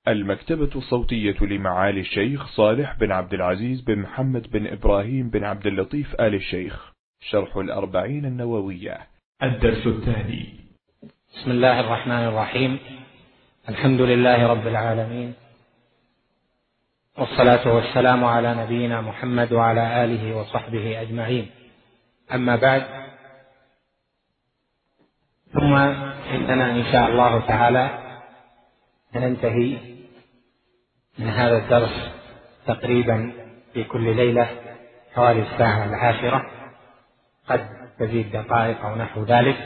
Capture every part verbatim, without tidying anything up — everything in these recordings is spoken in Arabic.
المكتبة الصوتية لمعالي الشيخ صالح بن عبد العزيز بن محمد بن إبراهيم بن عبد اللطيف آل الشيخ، شرح الأربعين النووية، الدرس الثاني. بسم الله الرحمن الرحيم. الحمد لله رب العالمين، والصلاة والسلام على نبينا محمد وعلى آله وصحبه أجمعين. أما بعد، ثم إننا إن شاء الله تعالى ننتهي من هذا الدرس تقريبا في كل ليلة حوالي الساعة العاشرة، قد تزيد دقائق أو نحو ذلك،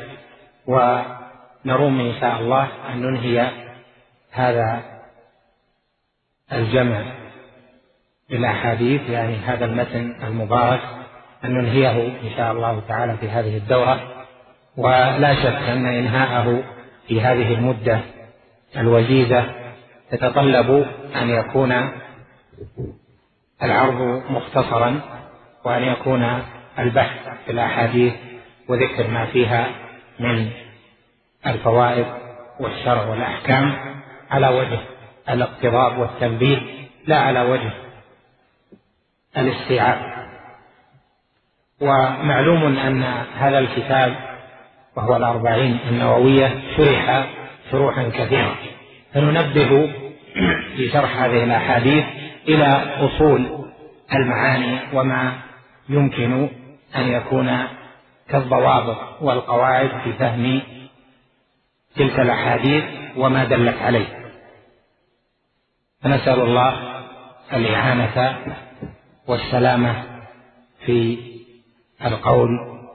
ونروم إن شاء الله أن ننهي هذا الجمع بالأحاديث، يعني هذا المتن المبارك، أن ننهيه إن شاء الله تعالى في هذه الدورة. ولا شك أن إنهاءه في هذه المدة الوجيزة تتطلب أن يكون العرض مختصرا، وأن يكون البحث في الأحاديث وذكر ما فيها من الفوائد والشرع والأحكام على وجه الاقتضاب والتنبيه، لا على وجه الاستيعاب. ومعلوم أن هذا الكتاب وهو الأربعين النووية شرح شروحا كثيرة، فننبه في شرح هذه الأحاديث إلى أصول المعاني وما يمكن أن يكون كالضوابط والقواعد في فهم تلك الأحاديث وما دلت عليه. فنسأل الله الإعانة والسلامة في القول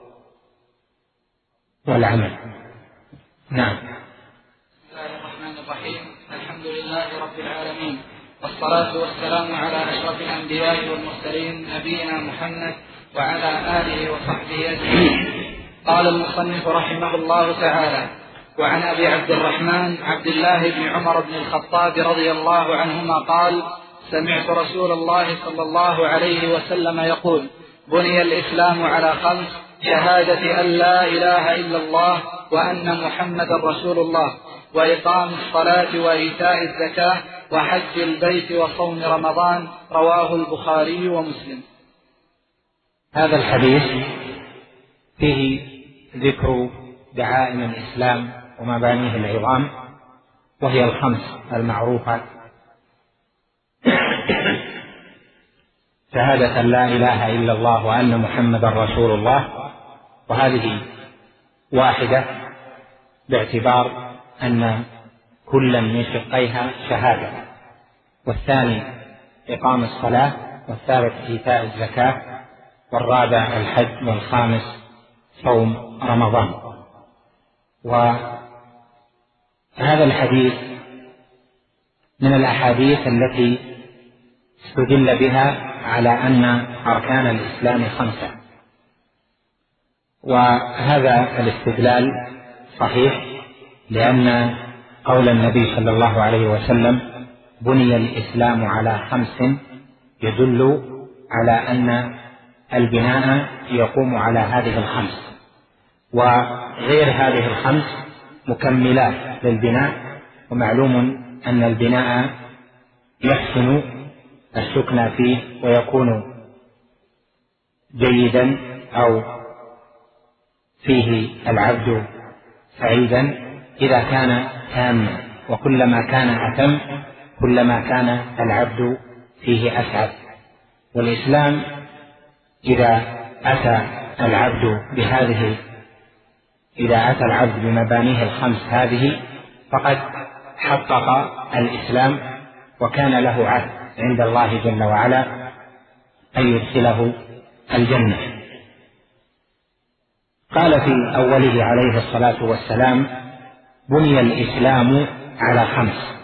والعمل. نعم. بسم الله الرحمن الرحيم. الحمد لله رب العالمين، والصلاة والسلام على أشرف الأنبياء والمرسلين نبينا محمد وعلى آله وصحبه أجمعين. قال المصنف رحمه الله تعالى: وعن أبي عبد الرحمن عبد الله بن عمر بن الخطاب رضي الله عنهما قال: سمعت رسول الله صلى الله عليه وسلم يقول: بني الإسلام على خمس: شهادة أن لا إله إلا الله وأن محمدا رسول الله، وإقام الصلاة وإيتاء الزكاة وحج البيت وصوم رمضان. رواه البخاري ومسلم. هذا الحديث فيه ذكر دعائم الإسلام ومبانيه العظام، وهي الخمس المعروفة: شهادة لا إله إلا الله وأن محمدا رسول الله، وهذه واحدة باعتبار أن كلا من شقيها شهادة، والثاني إقام الصلاة، والثالث إيتاء الزكاة، والرابع الحج، والخامس صوم رمضان. وهذا الحديث من الأحاديث التي استدل بها على أن أركان الإسلام خمسة، وهذا الاستدلال صحيح، لأن قول النبي صلى الله عليه وسلم: بني الإسلام على خمس، يدل على أن البناء يقوم على هذه الخمس، وغير هذه الخمس مكملات للبناء. ومعلوم أن البناء يحسن السكن فيه ويكون جيدا أو فيه العبد سعيدا إذا كان تاما، وكلما كان أتم كلما كان العبد فيه أسعد. والإسلام إذا أتى العبد بهذه إذا أتى العبد بمبانيه الخمس هذه فقد حقق الإسلام، وكان له عهد عند الله جل وعلا أن يدخله الجنة. قال في أوله عليه الصلاة والسلام: بني الإسلام على خمس.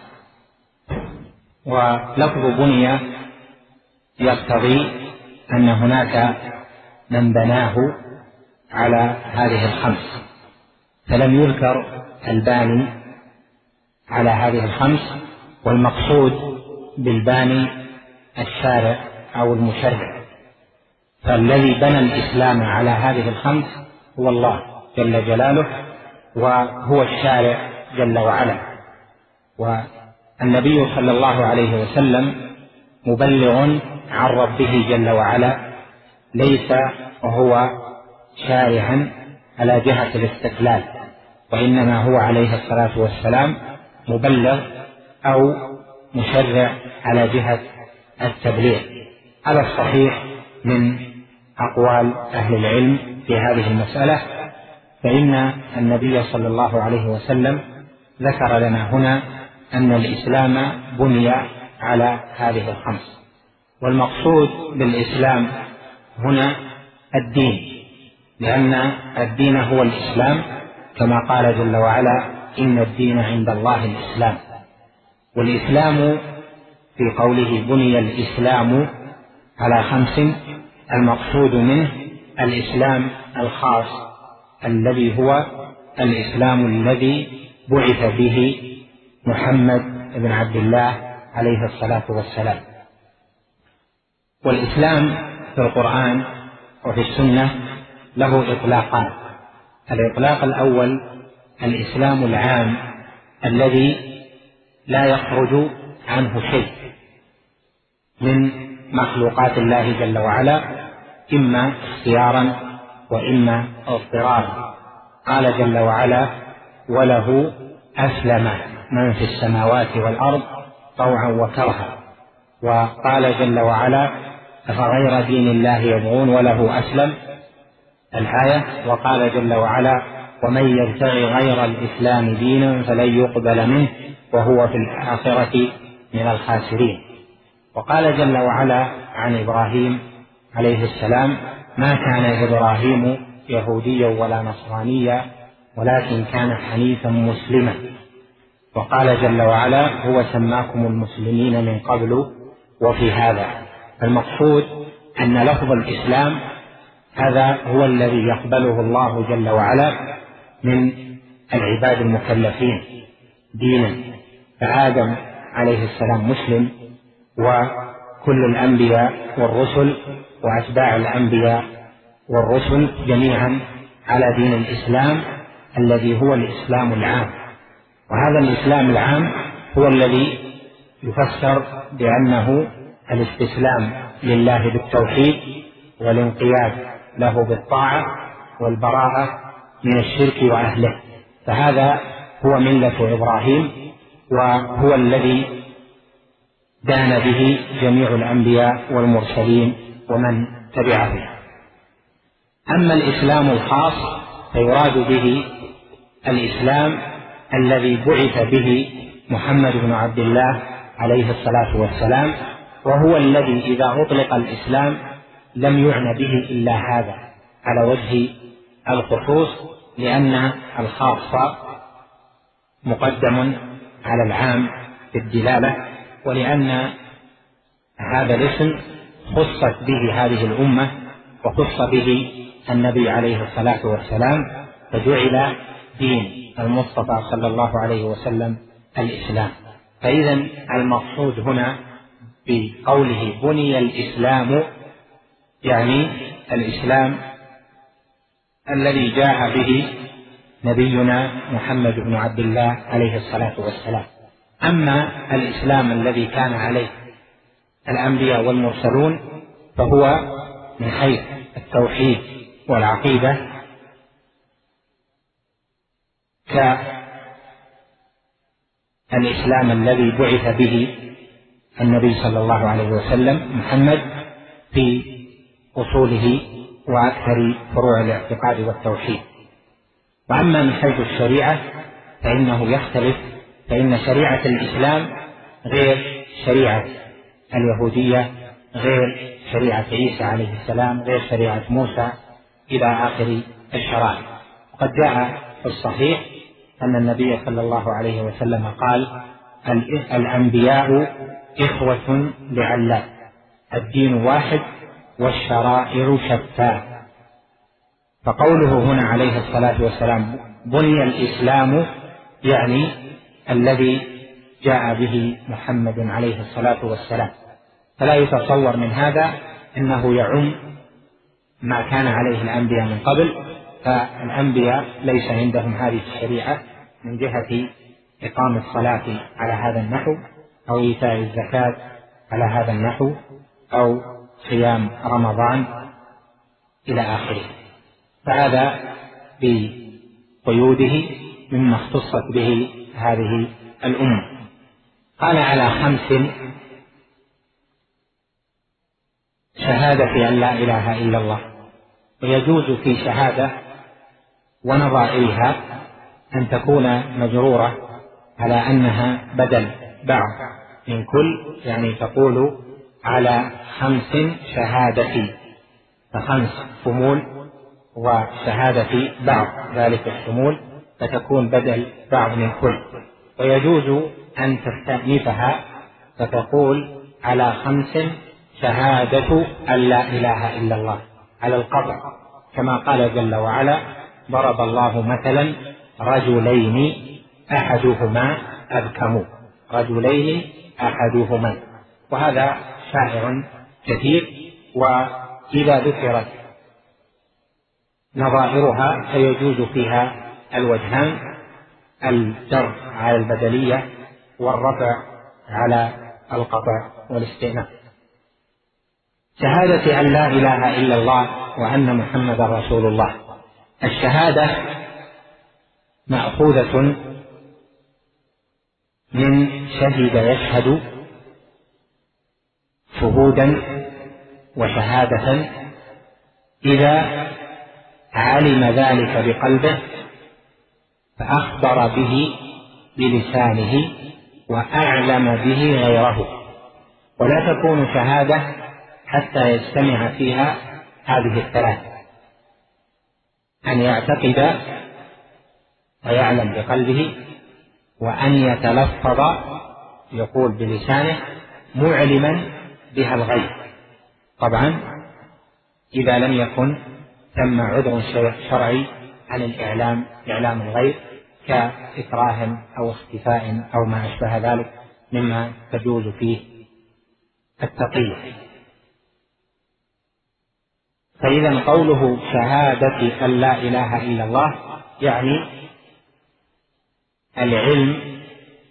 ولفظ بني يقتضي أن هناك من بناه على هذه الخمس، فلم يذكر الباني على هذه الخمس، والمقصود بالباني الشارع أو المشرع. فالذي بنى الإسلام على هذه الخمس هو الله جل جلاله، وهو الشارع جل وعلا. النبي صلى الله عليه وسلم مبلغ عن ربه جل وعلا، ليس وهو شارعا على جهة الاستقلال، وإنما هو عليه الصلاة والسلام مبلغ أو مشرع على جهة التبليغ على الصحيح من أقوال أهل العلم في هذه المسألة. فإن النبي صلى الله عليه وسلم ذكر لنا هنا أن الإسلام بني على هذه الخمس، والمقصود بالإسلام هنا الدين، لأن الدين هو الإسلام، كما قال جل وعلا إن الدين عند الله الإسلام. والإسلام في قوله بني الإسلام على خمس، المقصود منه الإسلام الخاص الذي هو الإسلام الذي بعث به محمد بن عبد الله عليه الصلاة والسلام. والإسلام في القرآن وفي السنة له إطلاقان. الإطلاق الأول الإسلام العام الذي لا يخرج عنه شيء من مخلوقات الله جل وعلا، إما اختيارا وإما اضطرارا. قال جل وعلا وله أسلم من في السماوات والأرض طوعا وكرها. وقال جل وعلا أفغير دين الله يبغون وله أسلم الآية. وقال جل وعلا ومن يبتغي غير الإسلام دينا فلن يقبل منه وهو في الآخرة من الخاسرين. وقال جل وعلا عن إبراهيم عليه السلام ما كان إبراهيم يهوديا ولا نصرانيا ولكن كان حنيفا مسلما. وقال جل وعلا هو سماكم المسلمين من قبل وفي هذا. المقصود أن لفظ الإسلام هذا هو الذي يقبله الله جل وعلا من العباد المكلفين دينا، فآدم عليه السلام مسلم، وكل الأنبياء والرسل وأتباع الأنبياء والرسل جميعا على دين الإسلام الذي هو الإسلام العام. وهذا الإسلام العام هو الذي يفسر بأنه الاستسلام لله بالتوحيد والانقياد له بالطاعة والبراءة من الشرك وأهله. فهذا هو ملة إبراهيم، وهو الذي دان به جميع الأنبياء والمرسلين ومن تبعه. أما الإسلام الخاص فيراد به الإسلام الذي بعث به محمد بن عبد الله عليه الصلاة والسلام، وهو الذي إذا أطلق الإسلام لم يعنى به إلا هذا على وجه الخصوص، لأن الخاص مقدم على العام في الدلالة، ولأن هذا الاسم خصت به هذه الأمة وخص به النبي عليه الصلاة والسلام، فجعل دين المصطفى صلى الله عليه وسلم الإسلام. فإذا المقصود هنا بقوله بني الإسلام يعني الإسلام الذي جاء به نبينا محمد بن عبد الله عليه الصلاة والسلام. أما الإسلام الذي كان عليه الأنبياء والمرسلون فهو من حيث التوحيد والعقيدة كالإسلام الذي بعث به النبي صلى الله عليه وسلم محمد في أصوله وأكثر فروع الاعتقاد والتوحيد. وأما من حيث الشريعة فإنه يختلف، فإن شريعة الإسلام غير شريعة اليهودية، غير شريعة عيسى عليه السلام، غير شريعة موسى إلى آخر الشرائع. وقد جاء في الصحيح أن النبي صلى الله عليه وسلم قال الأنبياء إخوة لعلات، الدين واحد والشرائع شتى. فقوله هنا عليه الصلاة والسلام بني الإسلام يعني الذي جاء به محمد عليه الصلاة والسلام، فلا يتصور من هذا أنه يعم ما كان عليه الأنبياء من قبل، فالأنبياء ليس عندهم هذه الشريعة من جهة إقام الصلاة على هذا النحو أو إيتاء الزكاة على هذا النحو، أو صيام رمضان إلى آخره، فهذا بقيوده مما اختصت به هذه الأمة. قال على خمس: شهادة أن لا إله إلا الله. ويجوز في شهادة ونظائرها أن تكون مجرورة على أنها بدل بعض من كل، يعني تقول على خمس شهادتي، فخمس شمول وشهادة بعض ذلك الشمول، فتكون بدل بعض من كل. ويجوز أن تستأنفها فتقول على خمس شهادة أن لا إله إلا الله على القطع، كما قال جل وعلا: ضرب الله مثلا رجلين أحدهما أبكم، رجلين أحدهما، وهذا شائع كثير. وإذا ذكرت نظائرها فيجوز فيها الوجهان: الجر على البدلية والرفع على القطع والاستئناف. شهادة أن لا إله إلا الله وأن محمد رسول الله. الشهادة مأخوذة من شهد يشهد شهودا وشهادة، إذا علم ذلك بقلبه فأخبر به بلسانه وأعلم به غيره. ولا تكون شهادة حتى يجتمع فيها هذه الثلاث: أن يعتقد ويعلم بقلبه، وأن يتلفظ يقول بلسانه معلما بها الغير. طبعا إذا لم يكن ثم عذر شرعي عن الإعلام، إعلام الغير كإكراه أو اختفاء أو ما أشبه ذلك مما تجوز فيه التقية. فإذا قوله شهادة أن لا إله إلا الله يعني العلم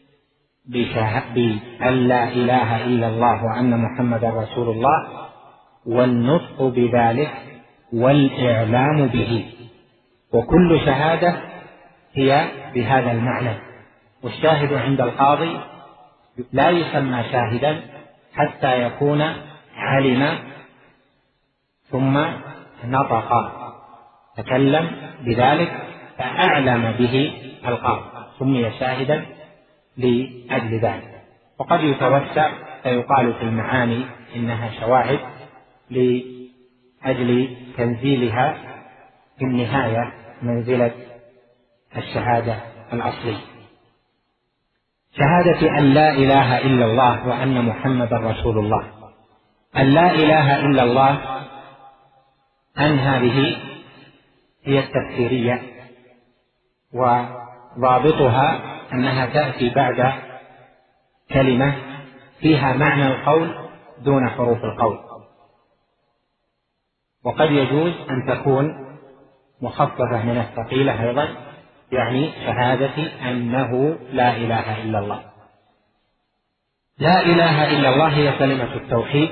بأن لا إله إلا الله وأن محمد رسول الله، والنطق بذلك والإعلام به. وكل شهادة هي بهذا المعنى. والشاهد عند القاضي لا يسمى شاهدا حتى يكون علم ثم نطق تكلم بذلك فأعلم به القاضي، سمي شاهدا لأجل ذلك. وقد يتوسع فيقال في المعاني إنها شواهد لأجل تنزيلها في النهاية منزلة الشهادة الأصلية. شهادة أن لا إله إلا الله وأن محمد رسول الله. أن لا إله إلا الله أن هذه هي التفسيرية، وضابطها أنها تأتي بعد كلمة فيها معنى القول دون حروف القول. وقد يجوز أن تكون مخففة من الثقيلة أيضا، يعني شهادة أنه لا إله إلا الله. لا إله إلا الله هي كلمة التوحيد،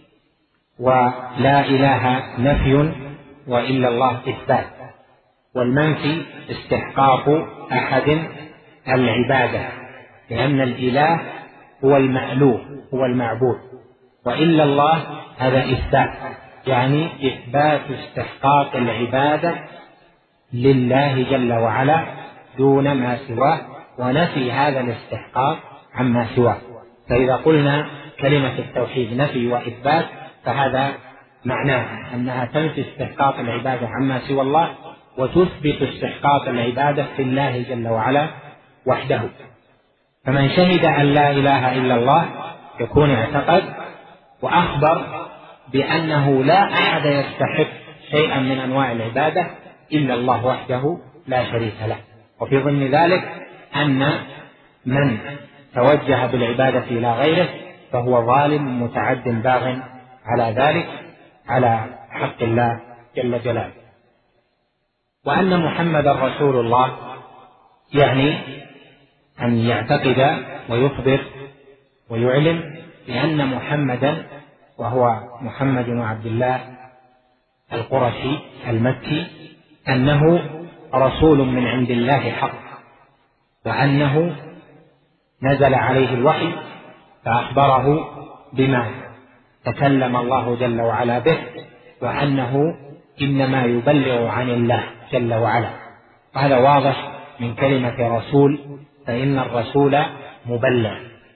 ولا إله نفي وإلا الله إثبات، والمنفي استحقاق أحد العبادة، لأن الإله هو المألوه هو المعبود، وإلا الله هذا إثبات، يعني إثبات استحقاق العبادة لله جل وعلا دون ما سواه، ونفي هذا الاستحقاق عما سواه. فإذا قلنا كلمة التوحيد نفي وإثبات فهذا معناه أنها تنفي استحقاق العبادة عما سوى الله، وتثبت استحقاق العبادة في الله جل وعلا وحده. فمن شهد أن لا إله إلا الله يكون اعتقد وأخبر بأنه لا أحد يستحق شيئا من أنواع العبادة إلا الله وحده لا شريك له. وفي ضمن ذلك أن من توجه بالعبادة إلى غيره فهو ظالم متعد باغ على ذلك على حق الله جل جلاله. وأن محمد رسول الله يعني أن يعتقد ويخبر ويعلم بأن محمدا، وهو محمد بن عبد الله القرشي المكي، أنه رسول من عند الله حق، وأنه نزل عليه الوحي فأخبره بما تكلم الله جل وعلا به، وأنه إنما يبلغ عن الله جل وعلا. هذا واضح من كلمة رسول، فإن الرسول مبلغ،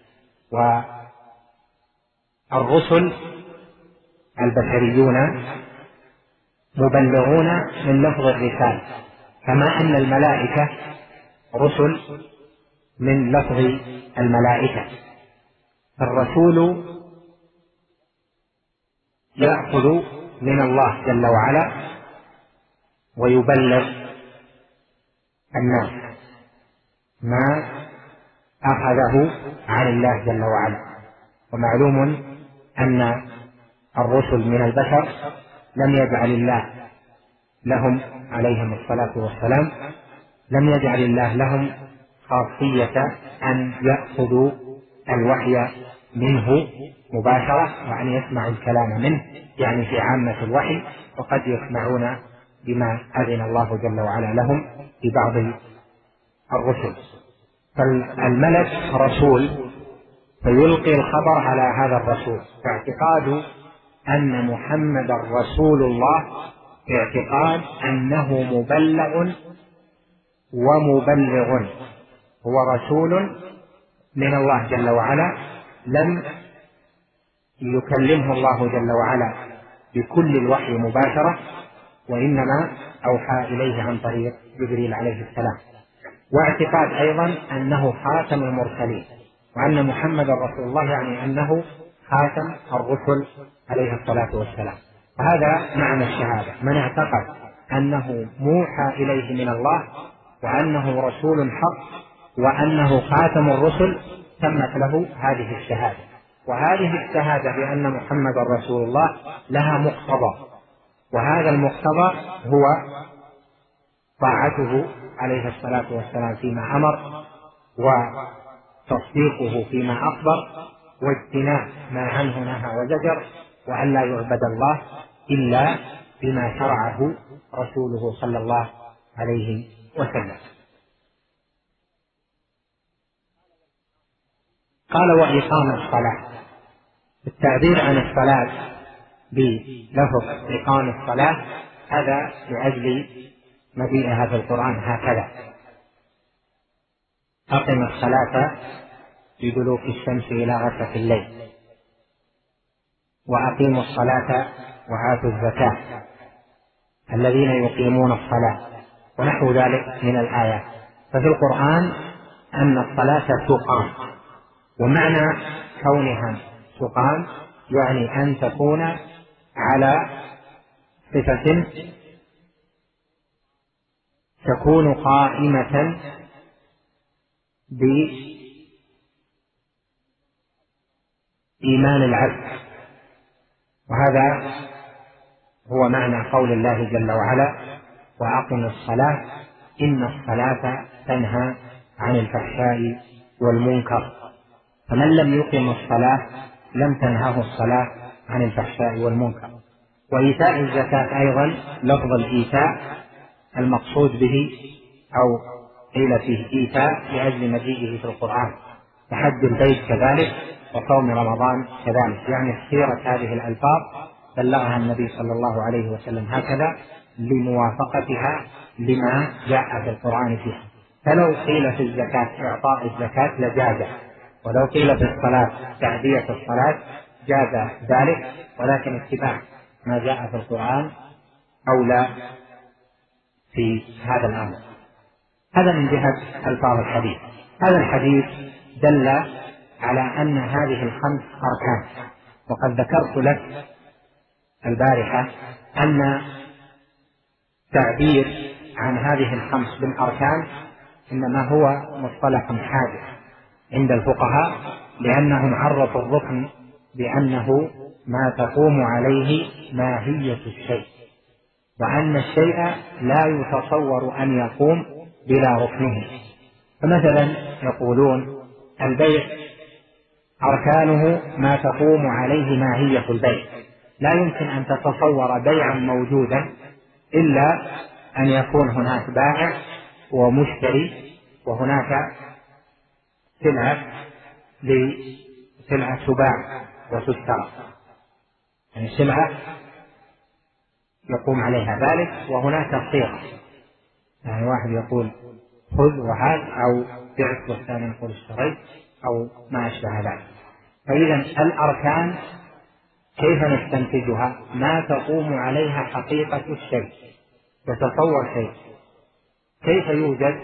والرسل البشريون مبلغون من لفظ الرسالة، كما أن الملائكة رسل من لفظ الملائكة. الرسول يأخذ من الله جل وعلا ويبلغ الناس ما أخذه عن الله جل وعلا. ومعلوم أن الرسل من البشر لم يجعل الله لهم عليهم الصلاة والسلام لم يجعل الله لهم خاصية أن يأخذوا الوحي منه مباشرة وأن يسمعوا الكلام منه، يعني في عامة الوحي، وقد يسمعون بما أذن الله جل وعلا لهم في بعض الرسل. فالملك رسول فيلقي الخبر على هذا الرسول، فاعتقاد أن محمد رسول الله اعتقاد أنه مبلغ ومبلغ، هو رسول من الله جل وعلا، لم يكلمه الله جل وعلا بكل الوحي مباشرة، وإنما أوحى إليه عن طريق جبريل عليه السلام. واعتقاد أيضا أنه خاتم المرسلين، وأن محمد رسول الله يعني أنه خاتم الرسل عليه الصلاة والسلام. وهذا معنى الشهادة. من اعتقد أنه موحى إليه من الله، وأنه رسول حق، وأنه خاتم الرسل، تمت له هذه الشهادة. وهذه الشهادة بأن محمد رسول الله لها مقتضى، وهذا المقتضى هو طاعته عليه الصلاة والسلام فيما أمر، وتصديقه فيما أخبر، واجتناب ما عنه نهى وزجر، وأن لا يعبد الله إلا بما شرعه رسوله صلى الله عليه وسلم. قال وإقام الصلاة. التعبير عن الصلاة بلفظ إقام الصلاة هذا لأجل مجيئها في القرآن هكذا: أقم الصلاة بدلوك الشمس إلى غسق الليل، وأقيموا الصلاة وآتوا الزكاة، الذين يقيمون الصلاة، ونحو ذلك من الآيات. ففي القرآن أن الصلاة تقام، ومعنى كونها تقام يعني أن تكون على صفة تكون قائمة بإيمان العبد. وهذا هو معنى قول الله جل وعلا: وأقم الصلاة إن الصلاة تنهى عن الفحشاء والمنكر. فمن لم يقم الصلاة لم تنهه الصلاة عن الفحشاء والمنكر. وإيتاء الزكاة أيضا، لفظ الإيتاء المقصود به أو قيل فيه إيتاء لأجل مجيئه في القرآن، وحج البيت كذلك، وصوم رمضان كذلك، يعني صيغة هذه الألفاظ بلغها النبي صلى الله عليه وسلم هكذا لموافقتها لما جاء في القرآن فيها. فلو قيل في الزكاة إعطاء الزكاة لجاز، ولو قيل في الصلاة تأدية الصلاة جاز ذلك، ولكن اتباع ما جاء في القرآن أولى في هذا الأمر. هذا من جهة ألفاظ الحديث. هذا الحديث دل على أن هذه الخمس أركان، وقد ذكرت لك البارحة أن تعبير عن هذه الخمس بالأركان إنما هو مصطلح حادث عند الفقهاء، لأنهم عرفوا الركن بأنه ما تقوم عليه ماهية الشيء، وأن الشيء لا يتصور أن يقوم بلا ركنه. فمثلا يقولون البيع أركانه ما تقوم عليه ماهية البيع. لا يمكن أن تتصور بيعا موجودا إلا أن يكون هناك بائع ومشتري، وهناك سلعة لسلعة تباع وتشترى، يعني سلعة يقوم عليها ذلك، وهناك صيغة، يعني واحد يقول خذ وهات أو بعت والثاني يقول اشتريت أو ما أشبه ذلك. فإذا الأركان كيف نستنتجها؟ ما تقوم عليها حقيقة الشيء. يتصور شيء كيف يوجد؟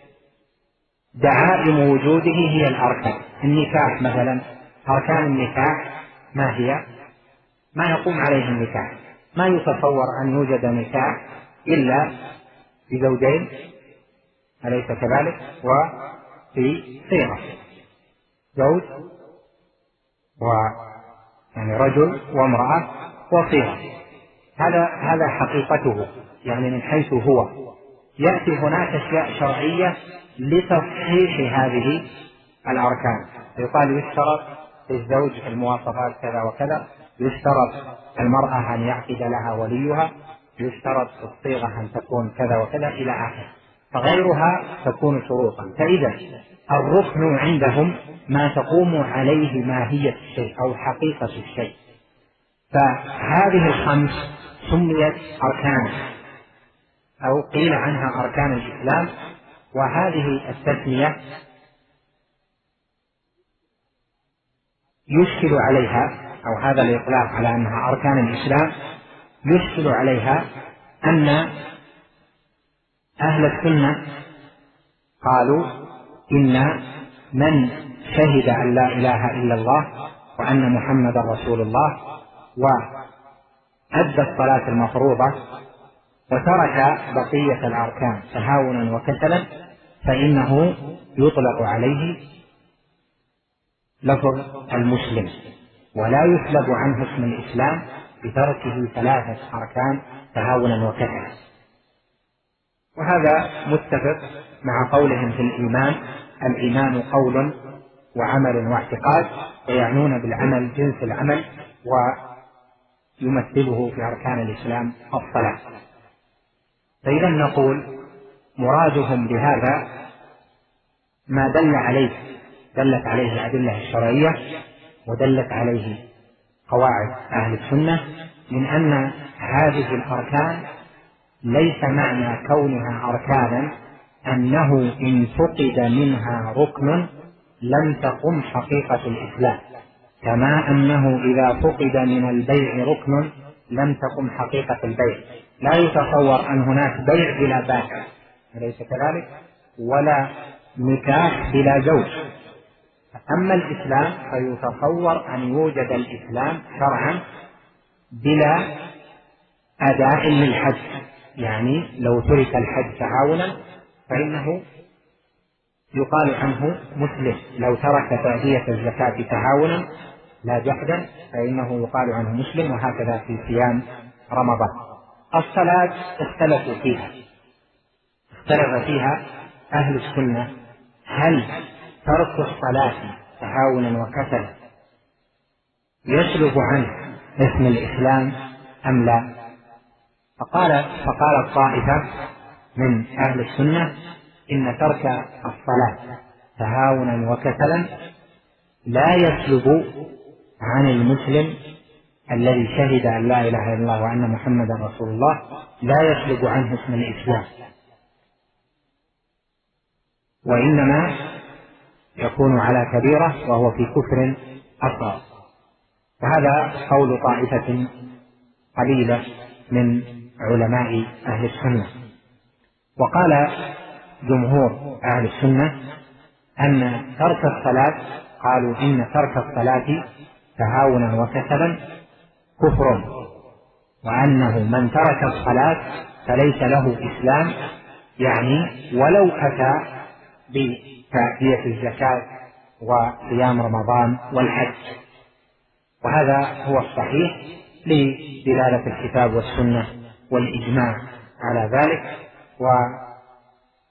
دعائم وجوده هي الأركان. النكاح مثلا، أركان النكاح ما هي؟ ما يقوم عليه النكاح. ما يتصور أن يوجد نكاح إلا بزوجين، أليس كذلك؟ وفي صيغة زوج و يعني رجل وامرأة وصيغة. هذا هذا حقيقته، يعني من حيث هو. يأتي هناك أشياء شرعية لتصحيح هذه الأركان، يقال يشترط للزوج المواصفات كذا وكذا، يشترط المرأة أن يعقد لها وليها، يشترط الصيغة أن تكون كذا وكذا إلى آخره، فغيرها تكون شروطا. فإذا الركن عندهم ما تقوم عليه ماهية الشيء أو حقيقة الشيء. فهذه الخمس سميت أركان أو قيل عنها أركان الإسلام، وهذه التسمية يشكل عليها، أو هذا الإطلاق على أنها أركان الإسلام يشكل عليها أن أهل السنة قالوا إن من شهد أن لا إله إلا الله وأن محمد رسول الله وأدى الصلاة المفروضة وترك بقية الأركان تهاونا وكسلا فإنه يطلق عليه لفظ المسلم، ولا يسلب عنه اسم الإسلام بتركه ثلاثة أركان تهاونا وكسلا. وهذا متفق مع قولهم في الإيمان: الإيمان قول وعمل واعتقاد، ويعنون بالعمل جنس العمل، ويمثله في أركان الإسلام الصلاة. فإذا نقول مرادهم بهذا ما دل عليه دلت عليه الأدلة الشرعية ودلت عليه قواعد أهل السنة من أن هذه الأركان ليس معنى كونها أركانا أنه إن فقد منها ركن لم تقم حقيقة الإسلام، كما أنه إذا فقد من البيع ركن لم تقم حقيقة البيع. لا يتصور أن هناك بيع بلا بائع، أليس كذلك؟ ولا نكاح بلا زوج. أما الإسلام فيتصور أن يوجد الإسلام شرعا بلا أداء للحج، يعني لو ترك الحج تهاونا فإنه يقال عنه مسلم، لو ترك تأدية الزكاة تهاونا لا جحدا فإنه يقال عنه مسلم، وهكذا في صيام رمضان. الصلاة اختلفوا فيها اختلف فيها أهل السنة: هل ترك الصلاة تهاونا وكسلا يسلب عنه اسم الإسلام أم لا؟ فقال فقالت طائفة من أهل السنة: إن ترك الصلاة تهاونا وكسلا لا يسلب عن المسلم الذي شهد أن لا إله إلا الله وأن محمدا رسول الله، لا يسلب عنه اسم الإسلام، وإنما يكون على كبيرة وهو في كفر أصغر. وهذا قول طائفة قليلة من علماء أهل السنة. وقال جمهور أهل السنة أن ترك الصلاة، قالوا إن ترك الصلاة تهاونا وكسلا كفر، وأنه من ترك الصلاة فليس له إسلام، يعني ولو أتى بتأدية الزكاة وصيام رمضان والحج. وهذا هو الصحيح لدلالة الكتاب والسنة والإجماع على ذلك،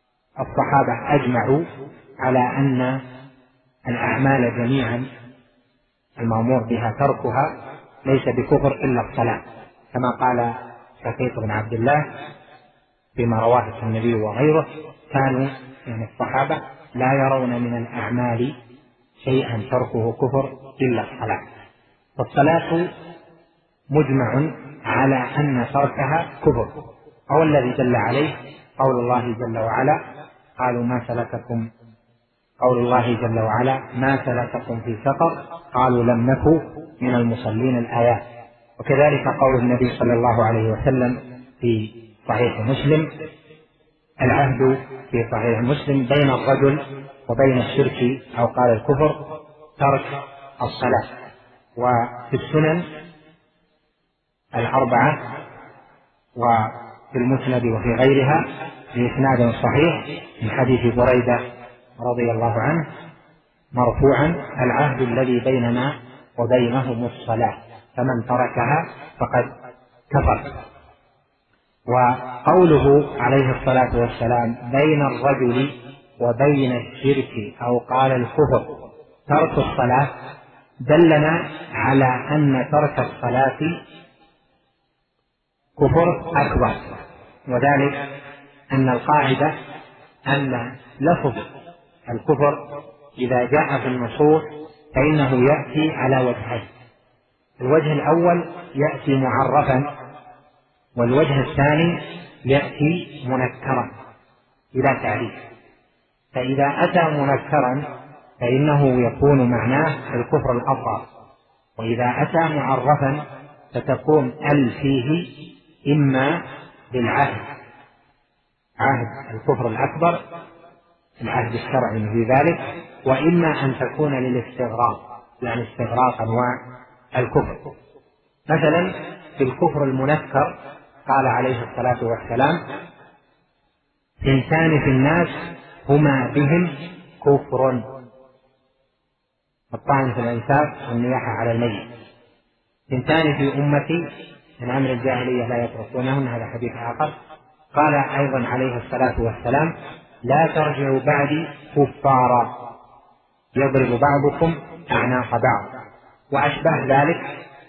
والصحابة أجمعوا على أن الأعمال جميعا المأمور بها تركها ليس بكفر إلا الصلاة، كما قال شقيق بن عبد الله فيما رواه النبي وغيره: كانوا يعني الصحابة لا يرون من الأعمال شيئا تركه كفر إلا الصلاة. والصلاة مجمع على أن تركها كفر، أو الذي دل عليه قول الله جل وعلا: قالوا ما سلككم قول الله جل وعلا: ما سلككم في سقر؟ قالوا لم نكن من المصلين، الآيات. وكذلك قول النبي صلى الله عليه وسلم في صحيح مسلم: العهد في صحيح مسلم بين الرجل وبين الشرك أو قال الكفر ترك الصلاة. وفي السنن الأربعة وفي المسند وفي غيرها بإسناد صحيح من حديث بريدة رضي الله عنه مرفوعا: العهد الذي بيننا وبينهم الصلاة، فمن تركها فقد كفر. وقوله عليه الصلاة والسلام: بين الرجل وبين الشرك أو قال الكفر ترك الصلاة، دلنا على أن ترك الصلاة كفر أكبر، وذلك أن القاعدة أن لفظ الكفر إذا جاء في النصوص فإنه يأتي على وجهين: الوجه الأول يأتي معرفا، والوجه الثاني يأتي منكرا إلى تعريف. فإذا أتى منكرا فإنه يكون معناه الكفر الأصغر، وإذا أتى معرفا فتكون ال فيه إما بالعهد، عهد الكفر الأكبر، العهد الشرعي في ذلك، وإما أن تكون للاستغراق، يعني استغراق أنواع الكفر. مثلا في الكفر المنكر قال عليه الصلاة والسلام: ثنتان في الناس هما بهم كفر: الطعن في الأنساب والنياحة على الميت. ثنتان في أمتي من أمر الجاهلية لا يتركونهن، هذا حديث آخر. قال أيضا عليه الصلاة والسلام: لا ترجعوا بعدي كفارا يضرب بعضكم أعناق بعض، وأشبه ذلك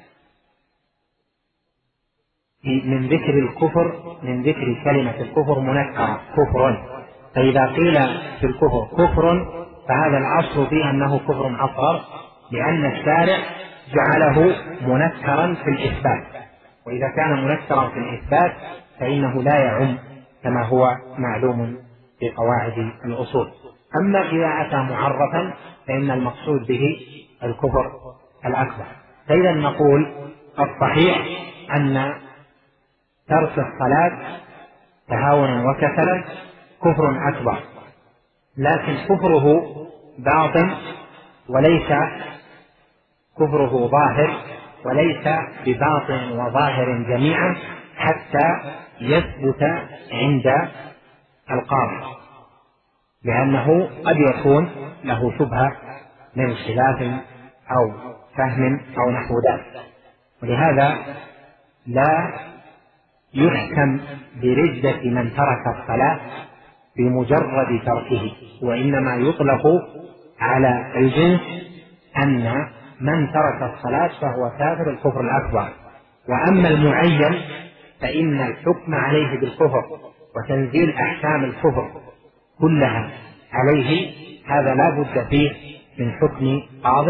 من ذكر الكفر، من ذكر كلمة الكفر منكرة كفر. فإذا قيل في الكفر كفر فهذا الأصل فيه أنه كفر أصغر، لأن الشارع جعله منكرا في الإثبات، وإذا كان منكرا في الإثبات فإنه لا يعم كما هو معلوم في قواعد الأصول. أما إذا أتى معرفا فإن المقصود به الكفر الأكبر. فإذا نقول الصحيح أن ترك الصلاة تهاونا وكسلا كفر أكبر، لكن كفره باطن وليس كفره ظاهر، وليس بباطن وظاهر جميعا حتى يثبت عند القاضي، لأنه قد يكون له شبهة من خلاف أو فهم أو نحو ذلك. ولهذا لا يحكم بردة من ترك الصلاة بمجرد تركه، وإنما يطلق على الجنس أن من ترك الصلاة فهو كافر الكفر الأكبر. وأما المعين فإن الحكم عليه بالكفر وتنزيل أحكام الكفر كلها عليه هذا لا بد فيه من حكم قاضٍ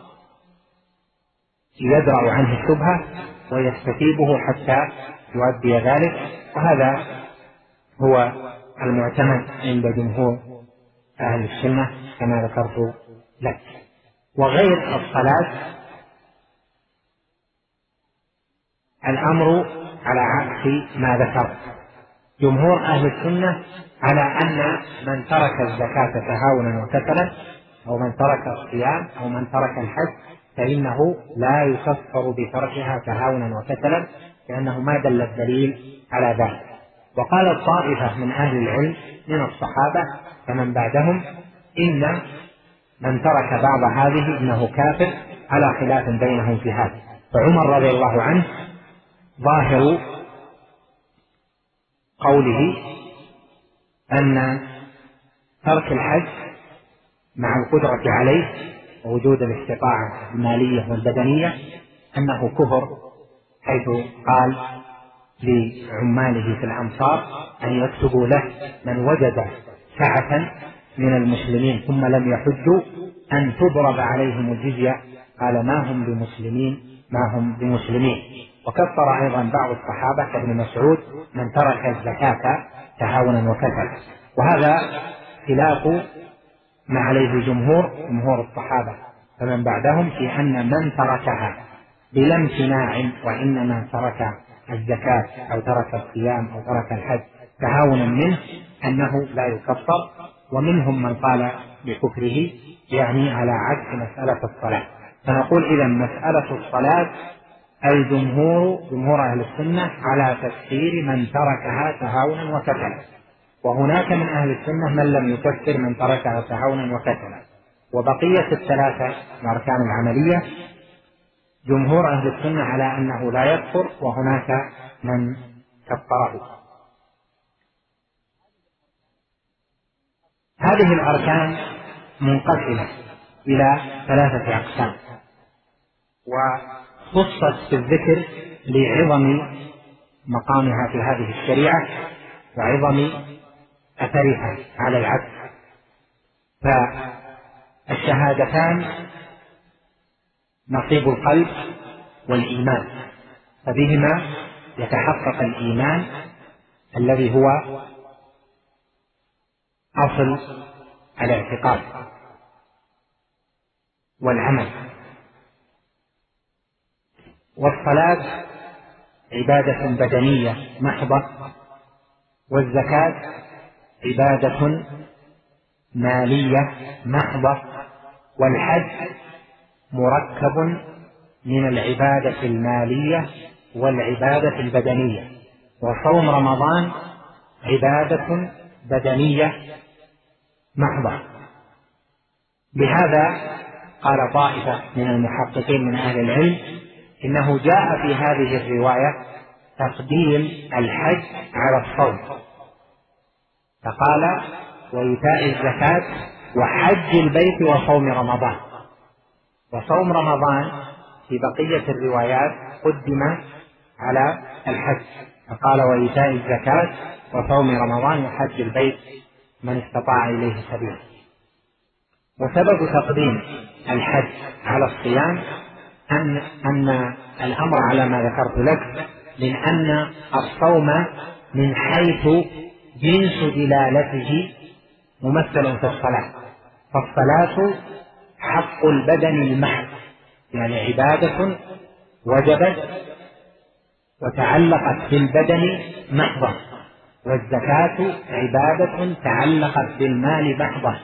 يدرأ عنه الشبهة ويستتيبه حتى يؤدي ذلك، وهذا هو المعتمد عند جمهور أهل السنة كما ذكرت لك. وغير الصلاة الأمر على عكس ما ذكرت. جمهور أهل السنة على أن من ترك الزكاة تهاونا وكسلا، أو من ترك الصيام، أو من ترك الحج، فإنه لا يكفر بتركها تهاونا وكسلا، لأنه ما دل الدليل على ذلك. وقال الطائفة من أهل العلم من الصحابة فمن بعدهم إن من ترك بعض هذه إنه كافر، على خلاف بينهم في هذا. فعمر رضي الله عنه ظاهر قوله أن ترك الحج مع القدرة عليه ووجود الاستطاعة المالية والبدنية أنه كفر، حيث قال لعماله في الأمصار أن يكتبوا له من وجد سعة من المسلمين ثم لم يحجوا أن تضرب عليهم الجزية، قال ما هم بمسلمين ما هم بمسلمين. وكفر أيضا بعض الصحابة كابن مسعود من ترك الزكاة تهاونا وكسلا، وهذا خلاف ما عليه جمهور جمهور الصحابة فمن بعدهم في أن من تركها بلا امتناع وإنما ترك الزكاة أو ترك الصيام أو ترك الحج تهاونا منه أنه لا يكفر. ومنهم من قال بكفره يعني على عكس مسألة الصلاة. فنقول إذا مسألة الصلاة الجمهور جمهور أهل السنة على تكفير من تركها تهاونا وكسلا، وهناك من أهل السنة من لم يكفر من تركها تهاونا وكسلا. وبقية الثلاثة الأركان العملية جمهور أهل السنة على أنه لا يكفر، وهناك من كفره. هذه الأركان منقسمة إلى ثلاثة أقسام، وخصت في الذكر لعظم مقامها في هذه الشريعة وعظم أثرها على العبد. فالشهادتان نصيب القلب والإيمان، فبهما يتحقق الإيمان الذي هو أصل الاعتقاد والعمل. والصلاة عبادة بدنية محضة، والزكاة عبادة مالية محضة، والحج مركب من العبادة المالية والعبادة البدنية، وصوم رمضان عبادة بدنية محضة. بهذا قال طائفة من المحققين من أهل العلم إنه جاء في هذه الرواية تقديم الحج على الصوم، فقال وإيتاء الزكاة وحج البيت وصوم رمضان. وصوم رمضان في بقية الروايات قدم على الحج، فقال وإيتاء الزكاة وصوم رمضان وحج البيت من استطاع إليه سبيلا. وسبب تقديم الحج على الصيام أن, أن الأمر على ما ذكرت لك، من أن الصوم من حيث جنس دلالته ممثل في الصلاة، فالصلاة حق البدن المحض، يعني عبادة وجبت وتعلقت بالبدن محضة، والزكاة عبادة تعلقت بالمال محضة،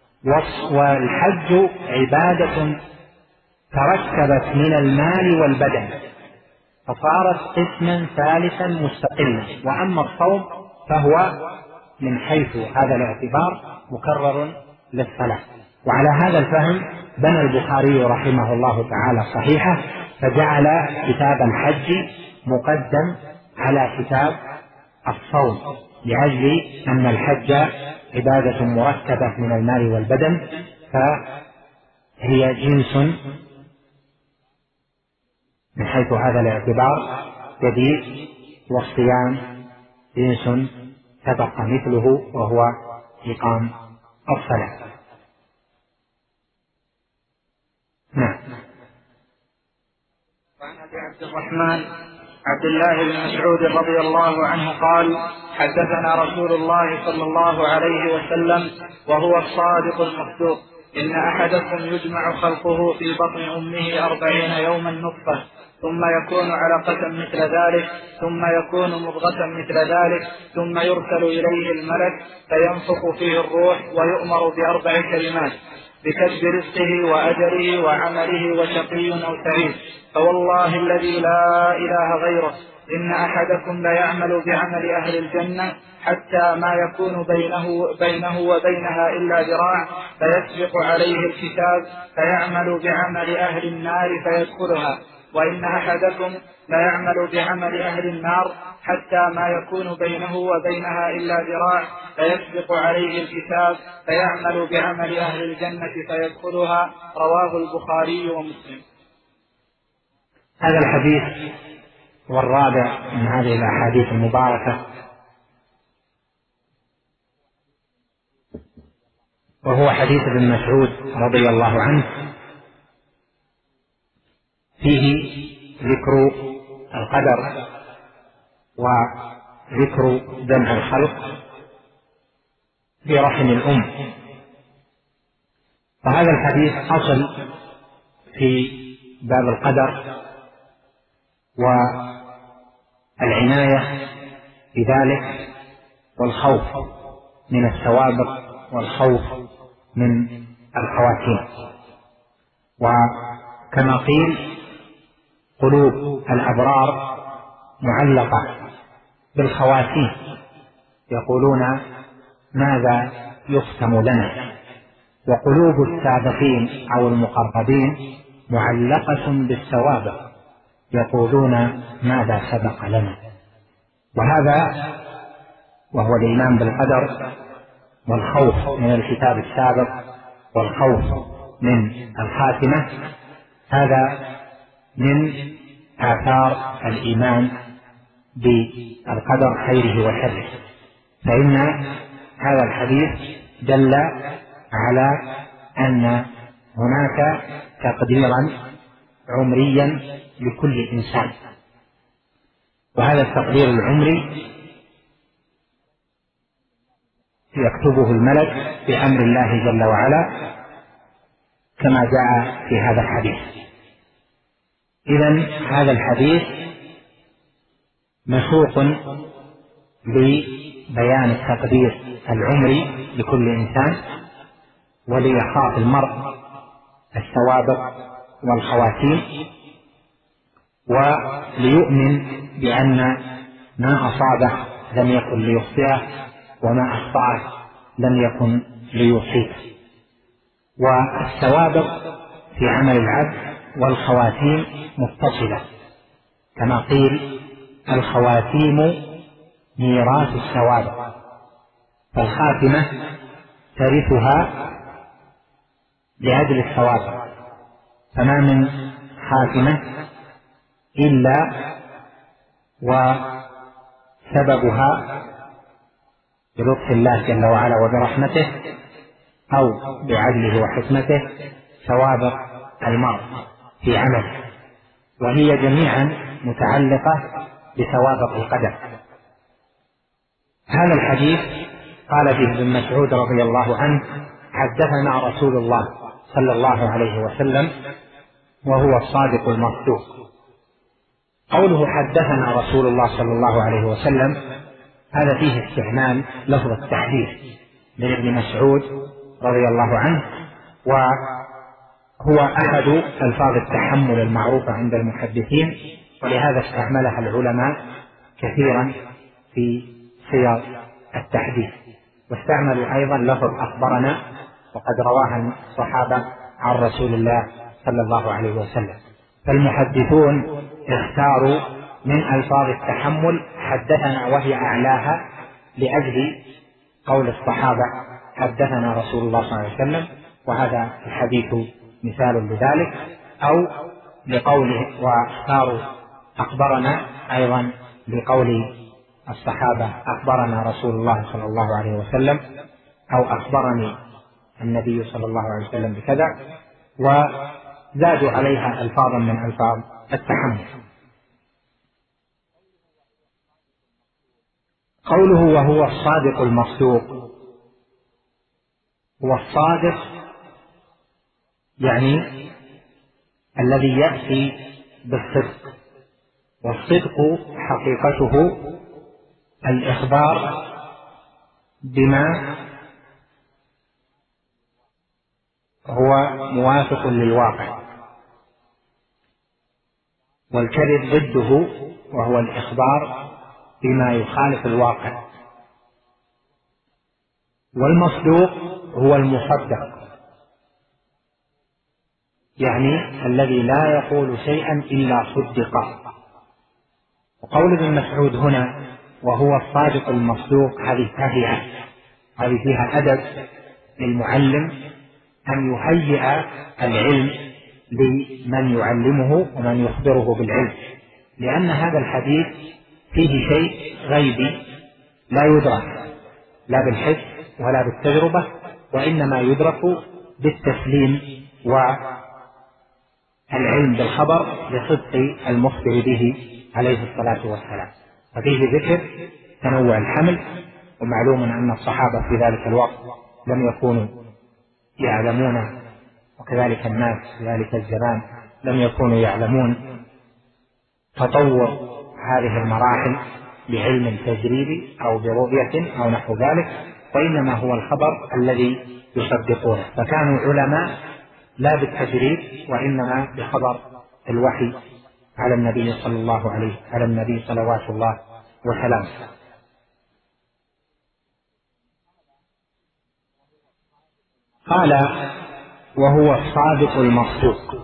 والحج عبادة تركبت من المال والبدن، فصارت قسما ثالثا مستقلا. وأما الصوم فهو من حيث هذا الاعتبار مكرر للصلاة. وعلى هذا الفهم بنى البخاري رحمه الله تعالى صحيحه، فجعل كتاب الحج مقدم على كتاب الصوم، لأجل أن الحج عبادة مركبة من المال والبدن، فهي جنس من حيث هذا الاعتبار جديد، والصيام جنس سبق مثله وهو إقام الصلاة. نعم. وعن أبي عبد الرحمن عبد الله بن مسعود رضي الله عنه قال حدثنا رسول الله صلى الله عليه وسلم وهو الصادق المصدوق إن أحدكم يجمع خلقه في بطن أمه أربعين يوما نطفة ثم يكون علقة مثل ذلك ثم يكون مضغة مثل ذلك ثم يرسل إليه الملك فينفخ فيه الروح ويؤمر بأربع كلمات بكتب رزقه وأجره وعمله وشقي أو سعيد. فوالله الذي لا إله غيره إن أحدكم ليعمل بعمل أهل الجنة حتى ما يكون بينه, بينه وبينها إلا ذراع فيسبق عليه الكتاب فيعمل بعمل أهل النار فيدخلها وإن أحدكم لا يعمل بعمل أهل النار حتى ما يكون بينه وبينها إلا ذراع فيسبق عليه الكتاب فيعمل بعمل أهل الجنة فيدخلها. رواه البخاري ومسلم. هذا الحديث والرابع من هذه الأحاديث المباركة، وهو حديث ابن مسعود رضي الله عنه، فيه ذكر القدر وذكر جمع الخلق في رحم الأم. فهذا الحديث أصل في باب القدر والعناية بذلك والخوف من السوابق والخوف من الخواتيم. وكما قيل قلوب الأبرار معلقة بالخواتيم، يقولون ماذا يختم لنا، وقلوب السابقين أو المقربين معلقة بالسوابق، يقولون ماذا سبق لنا. وهذا وهو الإيمان بالقدر والخوف من الكتاب السابق والخوف من الخاتمة، هذا من آثار الإيمان بالقدر خيره وشره. فإن هذا الحديث دل على أن هناك تقديرا عمريا لكل إنسان، وهذا التقدير العمري يكتبه الملك بأمر الله جل وعلا كما جاء في هذا الحديث. إذن هذا الحديث مسوق لبيان التقدير العمري لكل إنسان، وليخاف المرء السوابق والخواتيم، وليؤمن بأن ما أصابه لم يكن ليخطئه وما أخطأه لم يكن ليصيبه. والسوابق في عمل العبد والخواتيم متصلة، كما قيل الخواتيم ميراث السوابق، فالخاتمة ترثها لأجل السوابق، فما من خاتمة إلا وسببها بلطف الله جل وعلا وبرحمته أو بعدله وحكمته سوابق المرء في عمله، وهي جميعا متعلقة بسوابق القدر. هذا الحديث قال فيه ابن مسعود رضي الله عنه: حدثنا رسول الله صلى الله عليه وسلم وهو الصادق المصدوق. قوله حدثنا رسول الله صلى الله عليه وسلم هذا فيه استعمال لفظ التحديث من ابن مسعود رضي الله عنه، وهو أحد ألفاظ التحمل المعروفة عند المحدثين، ولهذا استعملها العلماء كثيرا في صيغ التحديث. واستعملوا أيضا لفظ أخبرنا، وقد رواها الصحابة عن رسول الله صلى الله عليه وسلم. فالمحدثون اختاروا من ألفاظ التحمل حدثنا وهي أعلاها لأجل قول الصحابة حدثنا رسول الله صلى الله عليه وسلم، وهذا الحديث مثال لذلك، أو لقوله واختاروا أخبرنا أيضا لقول الصحابة أخبرنا رسول الله صلى الله عليه وسلم، أو أخبرني النبي صلى الله عليه وسلم بكذا، وزادوا عليها ألفاظا من ألفاظ التحمل. قوله وهو الصادق المصدوق، هو الصادق يعني الذي يأتي بالصدق، والصدق حقيقته الإخبار بما هو موافق للواقع، والكذب ضده وهو الإخبار بما يخالف الواقع. والمصدوق هو المصدق، يعني الذي لا يقول شيئا إلا صدق. وقول ابن مسعود هنا وهو الصادق المصدوق هذه تهيئة، هذه فيها أدب للمعلم أن يهيئ العلم لمن يعلمه ومن يخبره بالعلم، لأن هذا الحديث فيه شيء غيبي لا يدرك لا بالحفظ ولا بالتجربة، وإنما يدرك بالتسليم والعلم بالخبر لصدق المخبر به عليه الصلاة والسلام. ففيه ذكر تنوع الحمل، ومعلوم أن الصحابة في ذلك الوقت لم يكونوا يعلمون، وكذلك الناس في ذلك الزمان لم يكونوا يعلمون تطور هذه المراحل بعلم تجريبي أو برؤية أو نحو ذلك، وإنما هو الخبر الذي يصدقونه. فكانوا علماء لا بالتجريب وإنما بخبر الوحي على النبي صلى الله عليه على النبي صلوات الله وسلامه. قال وهو الصادق المصدوق،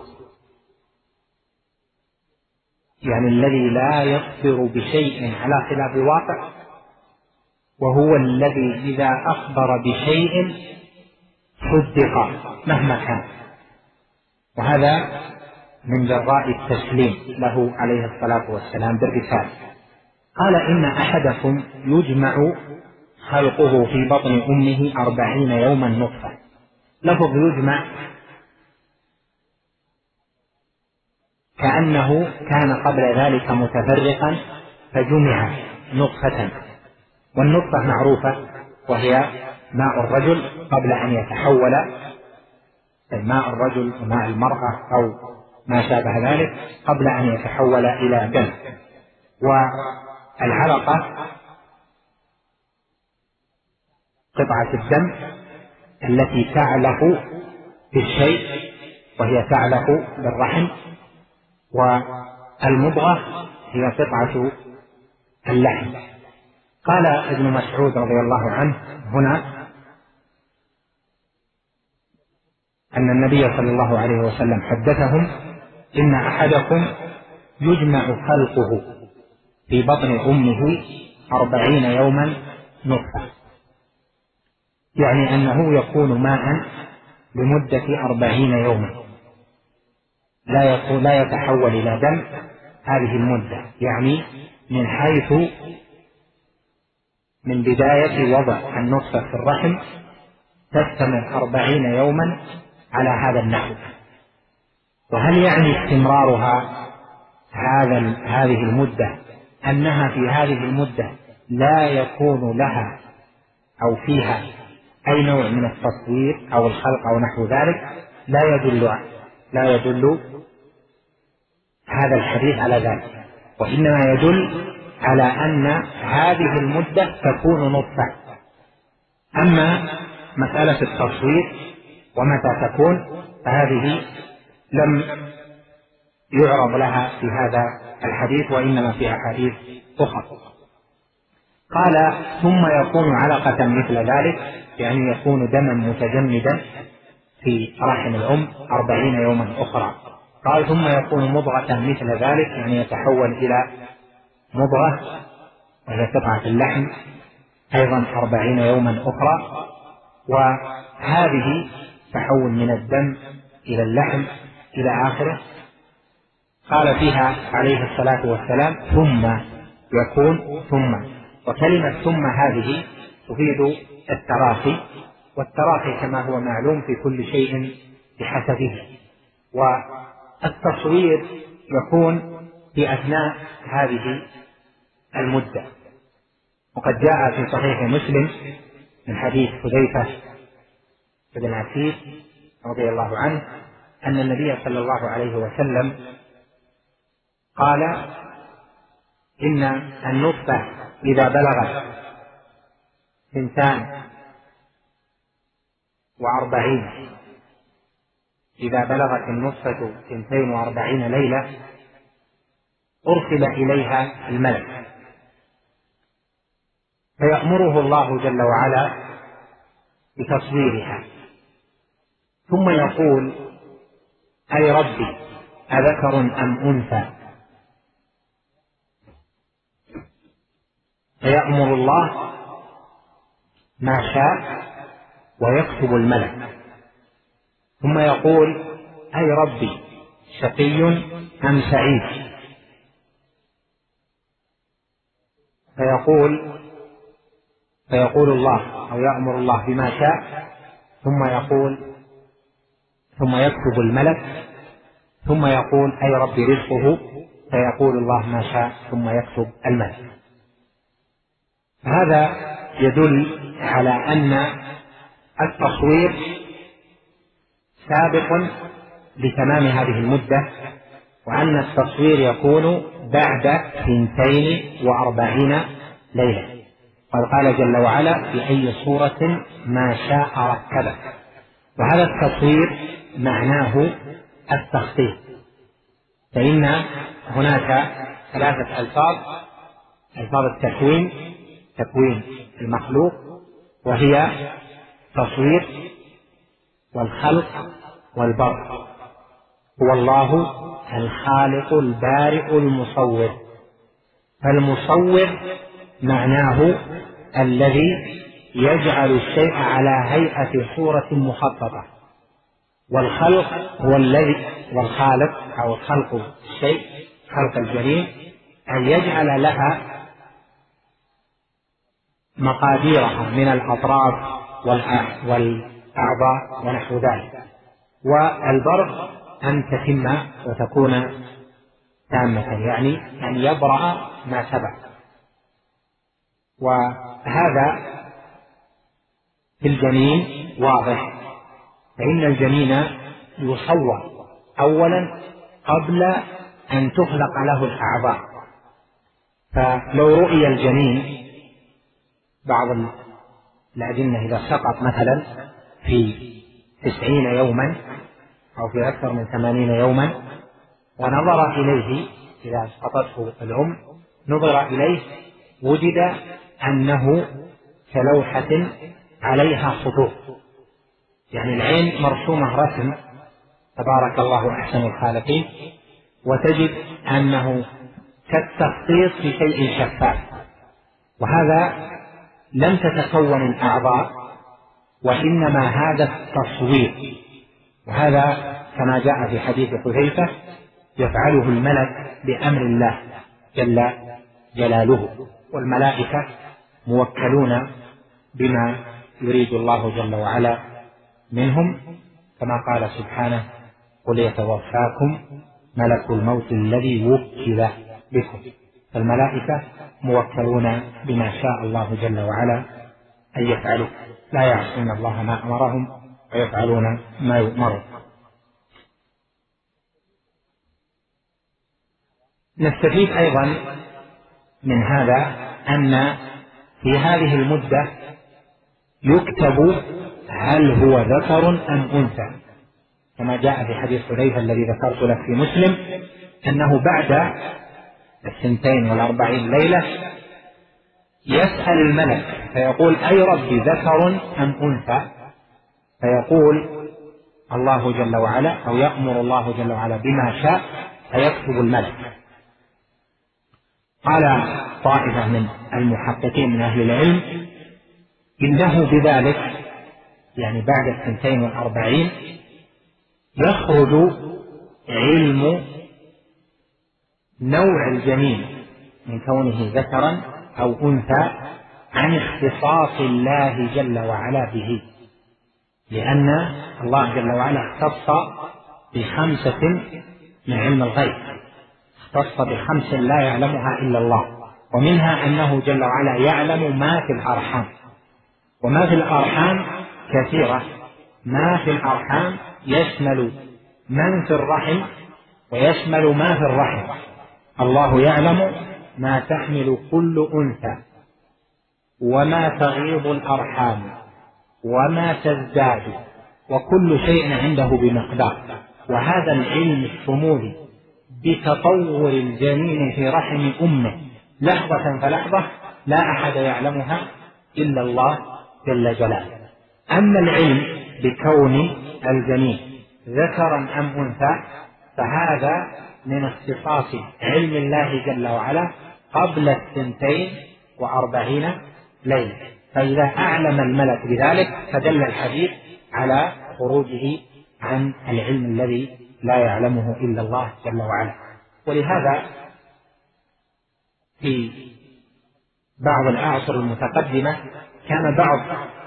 يعني الذي لا يخبر بشيء على خلاف الواقع، وهو الذي إذا أخبر بشيء صدق مهما كان، وهذا من جراء التسليم له عليه الصلاة والسلام بالرسالة. قال إن أحدكم يجمع خلقه في بطن أمه أربعين يوما نطفة. لفظ يجمع كأنه كان قبل ذلك متفرقا فجمع نطفة، والنطفة معروفة وهي ماء الرجل قبل أن يتحول ماء الرجل وماء المرأة أو ما شابه ذلك قبل أن يتحول إلى دم. والعلقة قطعة الدم التي تعلق بالشيء وهي تعلق بالرحم، والمضغة هي قطعة اللحم. قال ابن مسعود رضي الله عنه هنا أن النبي صلى الله عليه وسلم حدثهم إن أحدكم يجمع خلقه في بطن أمه أربعين يوما نطفة، يعني أنه يكون ماء لمدة أربعين يوما لا يكون لا يتحول إلى دم هذه المدة، يعني من حيث من بداية وضع النطفة في الرحم تستمر أربعين يوما على هذا النحو. وهل يعني استمرارها هذا هذه المدة أنها في هذه المدة لا يكون لها أو فيها أي نوع من التصوير أو الخلق أو نحو ذلك؟ لا يدل لا يدل هذا الحديث على ذلك، وإنما يدل على أن هذه المدة تكون نطفة. أما مسألة التصوير ومتى تكون فهذه لم يعرض لها في هذا الحديث، وإنما في أحاديث أخرى. قال ثم يكون علقة مثل ذلك، يعني يكون دما متجمدا في رحم الأم أربعين يوما أخرى. قال ثم يكون مضغة مثل ذلك، يعني يتحول إلى مضغة وهي قطعة اللحم أيضا أربعين يوما أخرى، وهذه تحول من الدم إلى اللحم إلى آخره. قال فيها عليه الصلاة والسلام ثم يكون ثم، وكلمة ثم هذه تفيد التراخي، والتراخي كما هو معلوم في كل شيء بحسبه، والتصوير يكون في أثناء هذه المدة. وقد جاء في صحيح مسلم من حديث حذيفة بن عسير رضي الله عنه أن النبي صلى الله عليه وسلم قال إن النطفة إذا بلغت ثنتان وأربعين إذا بلغت النطفة ثنتين وأربعين ليلة أرسل إليها الملك فيأمره الله جل وعلا بتصويرها، ثم يقول أي ربي أذكر أم أنثى، فيأمر الله ما شاء ويكتب الملك، ثم يقول أي ربي شقي أم سعيد، فيقول فيقول الله أو يأمر الله بما شاء، ثم يقول ثم يكتب الملك، ثم يقول أي ربي رزقه، فيقول الله ما شاء ثم يكتب الملك. هذا يدل على أن التصوير سابق لتمام هذه المدة، وأن التصوير يكون بعد ثنتين وأربعين ليلة، قد قال جل وعلا في أي صورة ما شاء ركبه. وهذا التصوير معناه التخطيط، فإن هناك ثلاثة ألفاظ: ألفاظ التكوين، تكوين المخلوق، وهي تصوير والخلق والبرء. هو الله الخالق البارئ المصور، فالمصور معناه الذي يجعل الشيء على هيئة صورة مخططة، والخلق هو الذي والخالق أو خلق الشيء، خلق الجنين، أن يجعل لها مقاديرها من الأطراف والأعضاء ونحو ذلك. والبرء أن تتم وتكون تامة، يعني أن يبرأ ما سبق. وهذا في الجنين واضح، فإن الجنين يصور أولا قبل أن تخلق له الأعضاء. فلو رؤي الجنين، بعض الأجنة إذا سقط مثلا في تسعين يوما أو في أكثر من ثمانين يوما ونظر إليه، إذا اسقطته الأم نظر إليه وجد أنه كلوحة عليها خطوط، يعني العين مرسومة رسم تبارك الله أحسن الخالقين، وتجد أنه كالتخطيط في شيء شفاف. وهذا لم تتكون الأعضاء، وإنما هذا التصوير، وهذا كما جاء في حديث حذيفة يفعله الملك بأمر الله جل جلاله، والملائكة موكلون بما يريد الله جل وعلا منهم، كما قال سبحانه: قل يتوفاكم ملك الموت الذي وكل بكم. فالملائكة موكلون بما شاء الله جل وعلا أن يفعلوا، لا يعصون الله ما أمرهم ويفعلون ما يؤمرون. نستفيد أيضا من هذا أن في هذه المدة يكتب هل هو ذكر أم أنثى، كما جاء في حديث حذيفة الذي ذكرت لك في مسلم، أنه بعد الثنتين والأربعين ليلة يسأل الملك فيقول: أي ربي ذكر أم أنثى؟ فيقول الله جل وعلا أو يأمر الله جل وعلا بما شاء فيكتب الملك. قال طائفة من المحققين من أهل العلم إنه بذلك، يعني بعد الثنتين والأربعين، يخرج علم نوع الجنين من كونه ذكرا أو أنثى عن اختصاص الله جل وعلا به، لأن الله جل وعلا اختص بخمسة من علم الغيب، اختص بخمس لا يعلمها إلا الله، ومنها أنه جل وعلا يعلم ما في الأرحام، وما في الأرحام كثيرة. ما في الأرحام يشمل من في الرحم ويشمل ما في الرحم. الله يعلم ما تحمل كل أنثى وما تغيض الأرحام وما تزداد، وكل شيء عنده بمقدار. وهذا العلم الشمولي بتطور الجنين في رحم أمه لحظة فلحظة لا أحد يعلمها إلا الله جل جلاله. أما العلم بكون الجنين ذكرا أم أنثى، فهذا من اختصاص علم الله جل وعلا قبل الثنتين وأربعين ليلة. فإذا أعلم الملك بذلك فدل الحديث على خروجه عن العلم الذي لا يعلمه إلا الله جل وعلا. ولهذا في بعض الأعصر المتقدمة كان بعض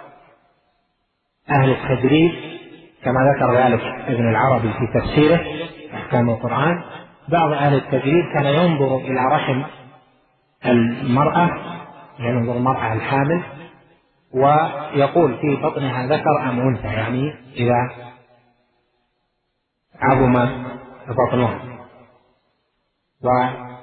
أهل التدريس كما ذكر ذلك ابن العربي في تفسيره أحكام القرآن، بعض أهل التدريس كان ينظر إلى رحم المرأة، يعني ينظر المرأة الحامل ويقول في بطنها ذكر أم أنثى، يعني إذا عظم بطنها. وذكر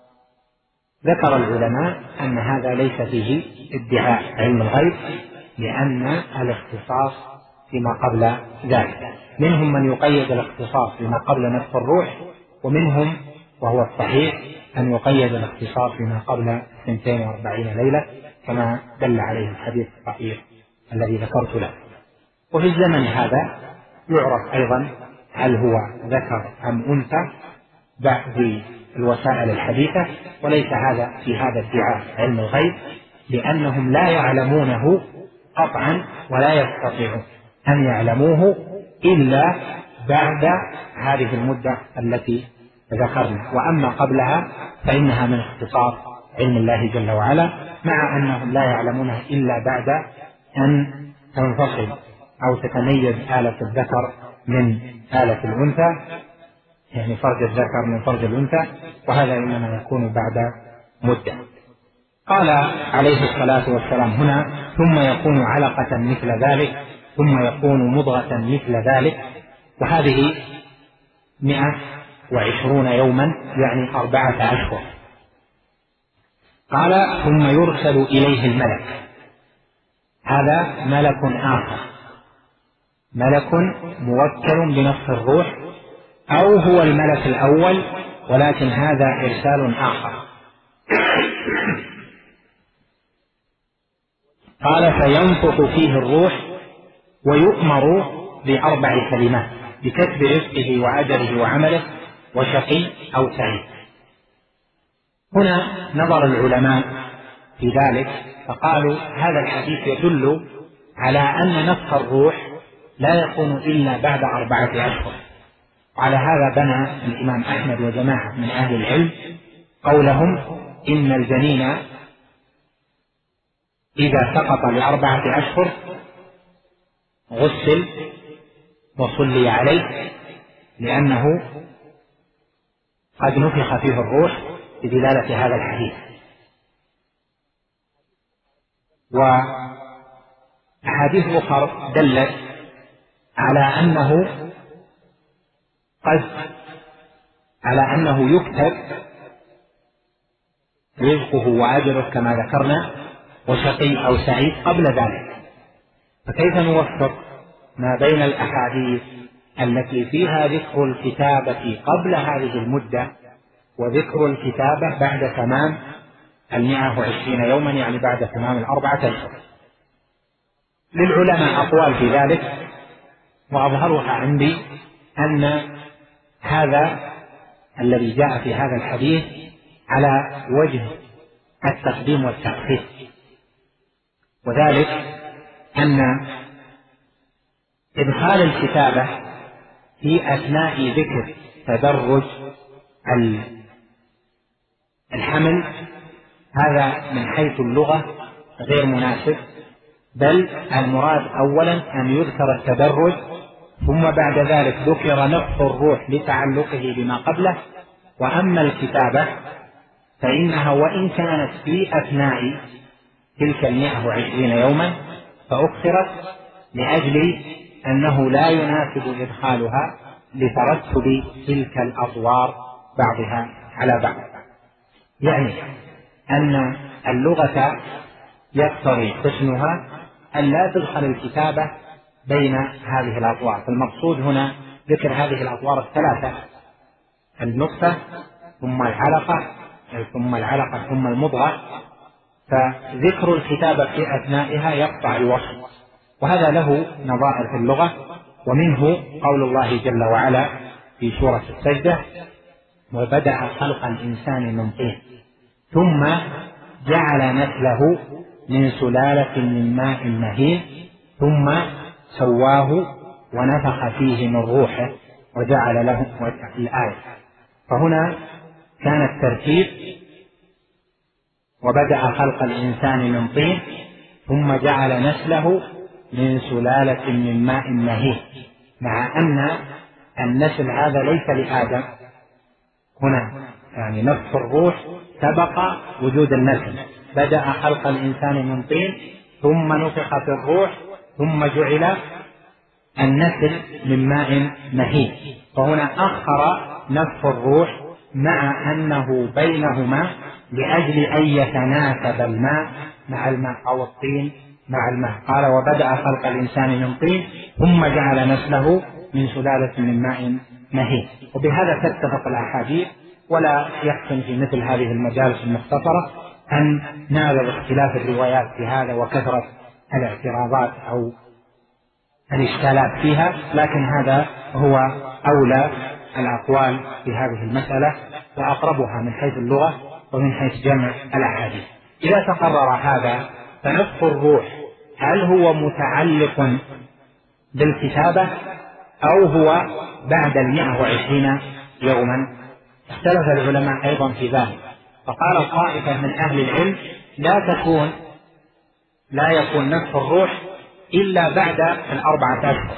العلماء أن هذا ليس فيه ادعاء علم الغيب، لأن الاختصاص فيما قبل ذلك. منهم من يقيد الاختصاص فيما قبل نفخ الروح، ومنهم وهو الصحيح أن يقيد الاختصاص فيما قبل اثنتين وأربعين ليلة كما دل عليه الحديث الصحيح الذي ذكرت له. وفي الزمن هذا يعرف أيضا هل هو ذكر أم أنثى بعد الوسائل الحديثة، وليس هذا في هذا ادعاء علم الغيب، لأنهم لا يعلمونه قطعا ولا يستطيعون أن يعلموه إلا بعد هذه المدة التي ذكرنا. وأما قبلها فإنها من اختصاص علم الله جل وعلا، مع أنهم لا يعلمونه إلا بعد أن تنفصل أو تتميز آلة الذكر من آلة الأنثى، يعني فرج الذكر من فرج الأنثى، وهذا إنما يكون بعد مدة. قال عليه الصلاة والسلام هنا ثم يكون علقة مثل ذلك ثم يكون مضغة مثل ذلك، وهذه مئة وعشرون يوما يعني أربعة أشهر. قال ثم يرسل إليه الملك، هذا ملك آخر، ملك موكل بنفخ الروح، أو هو الملك الأول ولكن هذا إرسال آخر. قال فينفخ فيه الروح ويؤمر بأربع كلمات بكتب رزقه وأجله وعمله وشقي أو سعيد. هنا نظر العلماء في ذلك فقالوا هذا الحديث يدل على أن نفخ الروح لا يكون إلا بعد أربعة أشهر. وعلى هذا بنى الإمام أحمد وجماعة من أهل العلم قولهم إن الجنين إذا سقط لأربعة أشهر غسل وصلي عليه، لأنه قد نفخ فيه الروح بدلالة هذا الحديث. وأحاديث أخرى دلت على أنه قد على أنه يكتب رزقه وأجره كما ذكرنا وشقي أو سعيد قبل ذلك. فكيف نوفق ما بين الأحاديث التي فيها ذكر الكتابة قبل هذه المدة وذكر الكتابة بعد تمام المئة وعشرين يوما، يعني بعد تمام الأربعة أشهر؟ للعلماء أقوال في ذلك، وأظهرها عندي أن هذا الذي جاء في هذا الحديث على وجه التقديم والتأخير، وذلك أن إدخال الكتابة في أثناء ذكر تدرج الحمل هذا من حيث اللغة غير مناسب، بل المراد أولا أن يذكر التدرج ثم بعد ذلك ذكر نفخ الروح لتعلقه بما قبله. وأما الكتابة فإنها وإن كانت في أثناء تلك المئة وعشرين يوما فأخرت لأجل أنه لا يناسب إدخالها لترتب تلك الأطوار بعضها على بعض، يعني أن اللغة يقتضي حسنها أن لا تدخل الكتابة بين هذه الأطوار. فالمقصود هنا ذكر هذه الأطوار الثلاثة، النطفة ثم العلقة ثم العلقة ثم المضغة، فذكر الكتابة في أثنائها يقطع الوصل، وهذا له نظائر في اللغة، ومنه قول الله جل وعلا في سورة السجدة: وبدأ خلق الإنسان من طين ثم جعل نسله من سلالة من ماء مهين ثم سواه ونفخ فيه من روحه وجعل له الآية. فهنا كان الترتيب: وبدأ خلق الإنسان من طين ثم جعل نسله من سلالة من ماء مهين، مع أن النسل هذا ليس لآدم هنا، يعني نفخ الروح سبق وجود النسل. بدأ خلق الإنسان من طين ثم نفخ في الروح ثم جعل النسل من ماء مهين، فهنا أخر نفخ الروح مع أنه بينهما لأجل أن يتناسب الماء مع الماء أو الطين مع الماء. قال: وبدأ خلق الإنسان من طين ثم جعل نسله من سلالة من ماء مهين. وبهذا تتفق الأحاديث، ولا يحسن في مثل هذه المجالس المختصرة أن نعرض اختلاف الروايات في هذا وكثرة الاعتراضات أو الإشكالات فيها، لكن هذا هو أولى الأقوال في هذه المسألة وأقربها من حيث اللغة ومن حيث جمع الأحاديث. إذا تقرر هذا فنفخ الروح هل هو متعلق بالكتابة أو هو بعد المئة وعشرين يوما؟ اختلف العلماء أيضا في ذلك، فقال طائفة من أهل العلم: لا تكون لا يكون نفخ الروح إلا بعد الأربعة أشهر،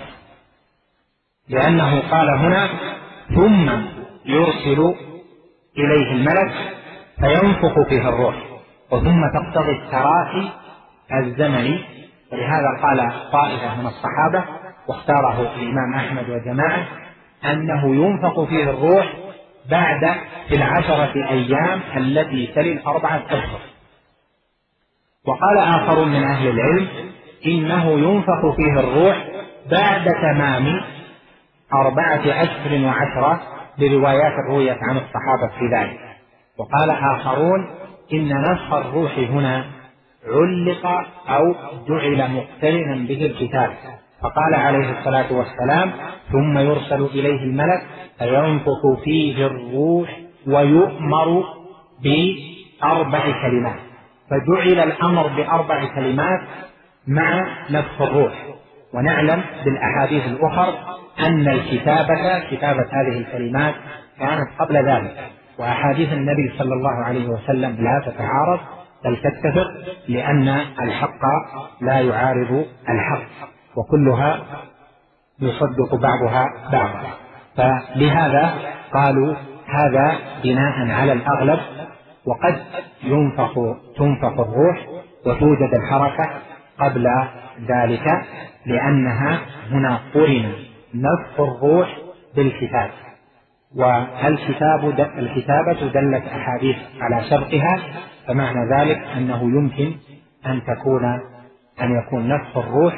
لأنه قال هنا: ثم يرسل إليه الملك فينفخ فيه الروح، وثم تقتضي التراخي الزمني. ولهذا قال طائفة من الصحابة واختاره الإمام أحمد وجماعة أنه ينفخ فيه الروح بعد في العشرة أيام التي تلي الأربعة أشهر. وقال آخرون من أهل العلم إنه ينفخ فيه الروح بعد تمام أربعة أشهر وعشرة بروايات الرؤية عن الصحابة في ذلك. وقال آخرون إن نفخ الروح هنا علق أو جعل مقترنا به الكتاب، فقال عليه الصلاة والسلام: ثم يرسل إليه الملك فينفخ فيه الروح ويؤمر بأربع كلمات، فجعل الأمر بأربع كلمات مع نفخ الروح. ونعلم بالأحاديث الأخرى أن الكتابة كتابة هذه الكلمات كانت قبل ذلك، وأحاديث النبي صلى الله عليه وسلم لا تتعارض بل تتفق، لأن الحق لا يعارض الحق وكلها يصدق بعضها بعضا. فلهذا قالوا هذا بناء على الأغلب، وقد ينفخ تنفخ الروح وتوجد الحركة قبل ذلك، لأنها هنا قرن نفخ الروح بالكتاب، والكتاب الكتابة دلت أحاديث على سبقها، فمعنى ذلك أنه يمكن أن تكون أن يكون نفخ الروح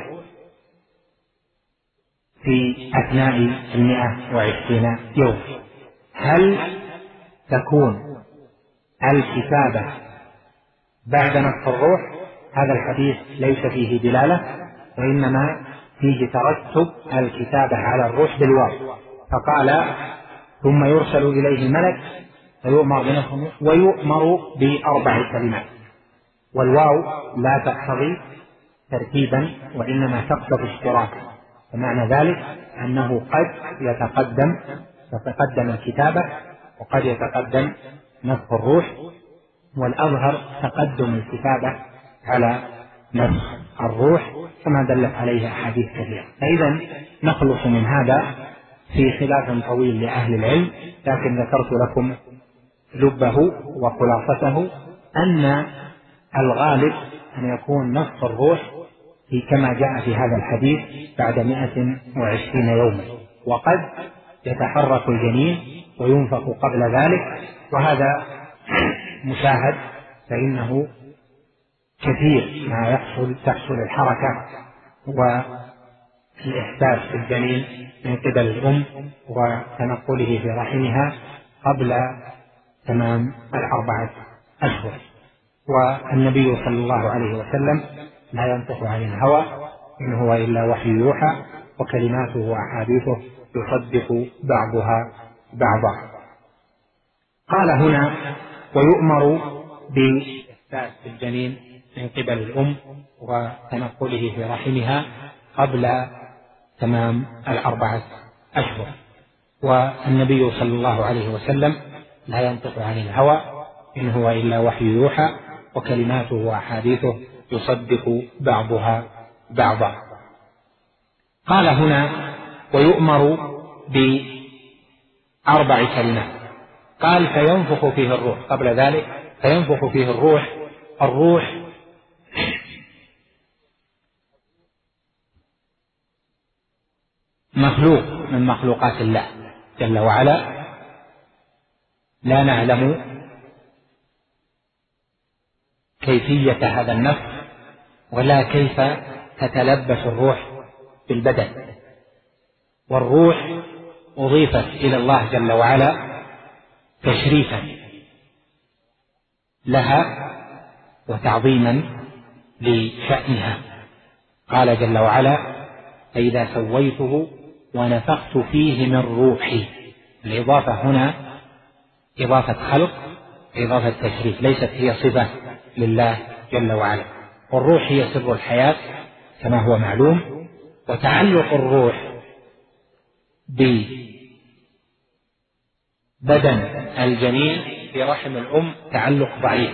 في أثناء المئة وعشرين يوم. هل تكون الكتابة بعد نفخ الروح؟ هذا الحديث ليس فيه دلالة، وإنما فيه ترتب الكتابة على الروح بالواو، فقال: ثم يرسل إليه الملك فيؤمر بنفخه ويؤمر بأربع كلمات، والواو لا تقتضي ترتيبا وإنما تقتضي اشتراكا، ومعنى ذلك أنه قد يتقدم تتقدم الكتابة وقد يتقدم نفخ الروح، والأظهر تقدم الكتابة على نفخ الروح كما دلت عليه أحاديث كثيرة. فإذا نخلص من هذا في خلاف طويل لأهل العلم، لكن ذكرت لكم لبه وخلاصته أن الغالب أن يكون نفخ الروح في كما جاء في هذا الحديث بعد مئة وعشرين يوما، وقد يتحرك الجنين وينفخ قبل ذلك، وهذا مشاهد، فإنه كثير ما يحصل تحصل الحركة والإحساس بالجنين من قبل الأم وتنقله في رحمها قبل تمام الأربعة أشهر. والنبي صلى الله عليه وسلم لا ينطق عن الهوى إن هو إلا وحي يوحى، وكلماته وأحاديثه يصدق بعضها بعضا. قال هنا: ويؤمر بإحداث الجنين من قبل الأم وتنقله في رحمها قبل تمام الأربعة أشهر. والنبي صلى الله عليه وسلم لا ينطق عن الهوى، إن هو إلا وحي يوحى، وكلماته وأحاديثه يصدق بعضها بعضا. قال هنا: ويؤمر بأربع كلمات. قال: فينفخ فيه الروح. قبل ذلك فينفخ فيه الروح. الروح مخلوق من مخلوقات الله جل وعلا، لا نعلم كيفية هذا النفخ ولا كيف تتلبس الروح بالبدن. والروح أضيفت إلى الله جل وعلا تشريفا لها وتعظيما لشأنها. قال جل وعلا: فإذا سويته ونفخت فيه من روحي. الإضافة هنا إضافة خلق، إضافة تشريف، ليست هي صفة لله جل وعلا. والروح هي سر الحياة كما هو معلوم، وتعلق الروح ببدن الجنين في رحم الأم تعلق ضعيف،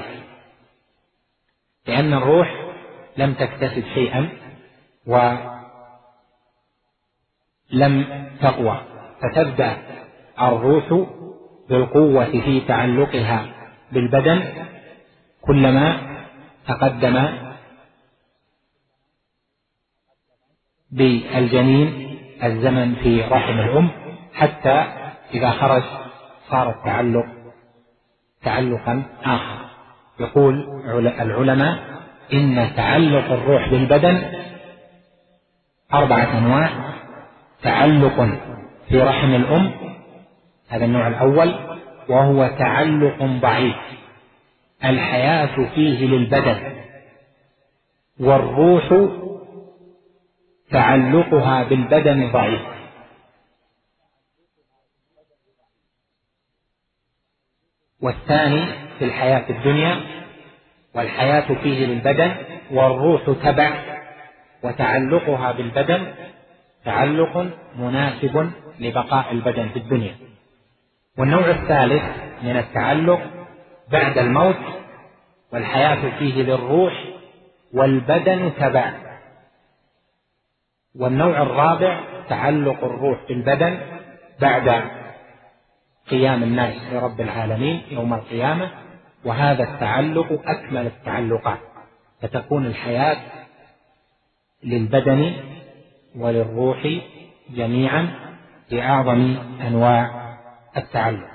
لأن الروح لم تكتسب شيئا ولم تقوى، فتبدأ الروح بالقوة في تعلقها بالبدن كلما تقدم بالجنين الزمن في رحم الأم، حتى إذا خرج صار التعلق تعلقا آخر. يقول العلماء: إن تعلق الروح بالبدن أربعة أنواع: تعلق في رحم الأم، هذا النوع الأول، وهو تعلق ضعيف الحياة فيه للبدن، والروح تعلقها بالبدن ضعيف. والثاني في الحياة الدنيا، والحياة فيه للبدن والروح تبع، وتعلقها بالبدن تعلق مناسب لبقاء البدن في الدنيا. والنوع الثالث من التعلق بعد الموت، والحياة فيه للروح والبدن تبع. والنوع الرابع تعلق الروح بالبدن بعد قيام الناس لرب العالمين يوم القيامة، وهذا التعلق أكمل التعلقات، فتكون الحياة للبدن وللروح جميعا بأعظم أنواع التعلق.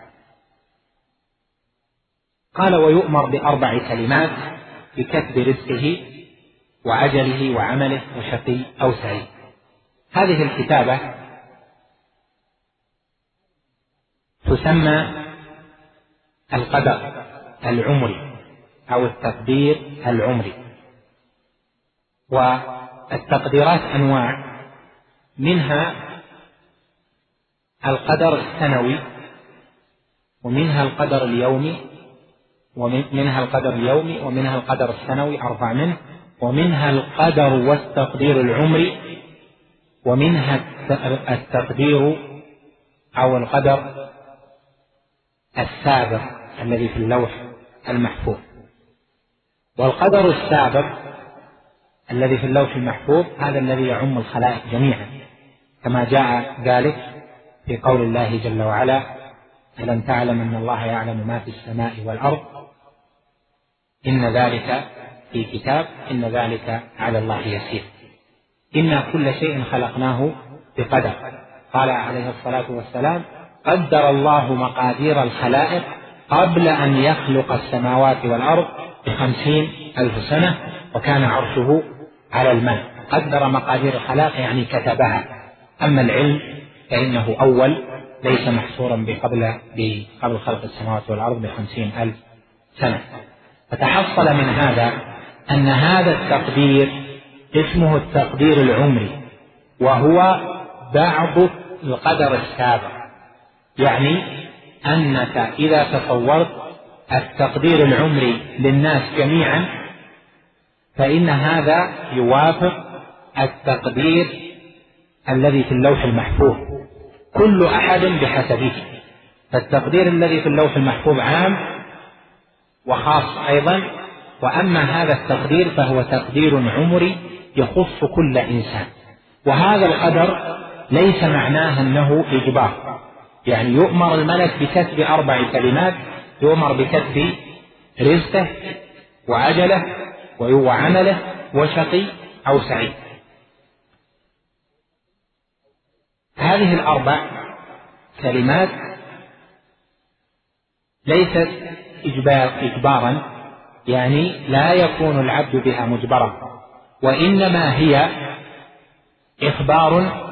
قال: ويؤمر بأربع كلمات بكتب رزقه وعجله وعمله وشقي أو سعيد. هذه الكتابة تسمى القدر العمري أو التقدير العمري. والتقديرات أنواع، منها القدر السنوي، ومنها القدر اليومي، ومنها القدر اليومي ومنها القدر السنوي أربع منه، ومنها القدر والتقدير العمري، ومنها التقدير أو القدر السابق الذي في اللوح المحفوظ. والقدر السابق الذي في اللوح المحفوظ هذا الذي يعم الخلائق جميعا، كما جاء ذلك في قول الله جل وعلا: ألم تعلم أن الله يعلم ما في السماء والأرض إن ذلك في كتاب إن ذلك على الله يسير. إنا كل شيء خلقناه بقدر. قال عليه الصلاة والسلام: قدر الله مقادير الخلائق قبل أن يخلق السماوات والأرض بخمسين ألف سنة، وكان عرشه على الماء. قدر مقادير الخلائق يعني كتبها. أما العلم فإنه أول، ليس محصورا بقبل بقبل خلق السماوات والأرض بخمسين ألف سنة. فتحصل من هذا أن هذا التقدير اسمه التقدير العمري، وهو بعض القدر السابق، يعني أنك إذا تصورت التقدير العمري للناس جميعا فإن هذا يوافق التقدير الذي في اللوح المحفوظ، كل أحد بحسبه. فالتقدير الذي في اللوح المحفوظ عام وخاص أيضا، وأما هذا التقدير فهو تقدير عمري يخص كل إنسان. وهذا القدر ليس معناه أنه إجبار، يعني يؤمر الملك بكتب أربع كلمات، يؤمر بكتب رزقه وعجله وعمله وشقي أو سعيد. هذه الأربع كلمات ليست إجبار إجبارا، يعني لا يكون العبد بها مجبرا، وإنما هي إخبار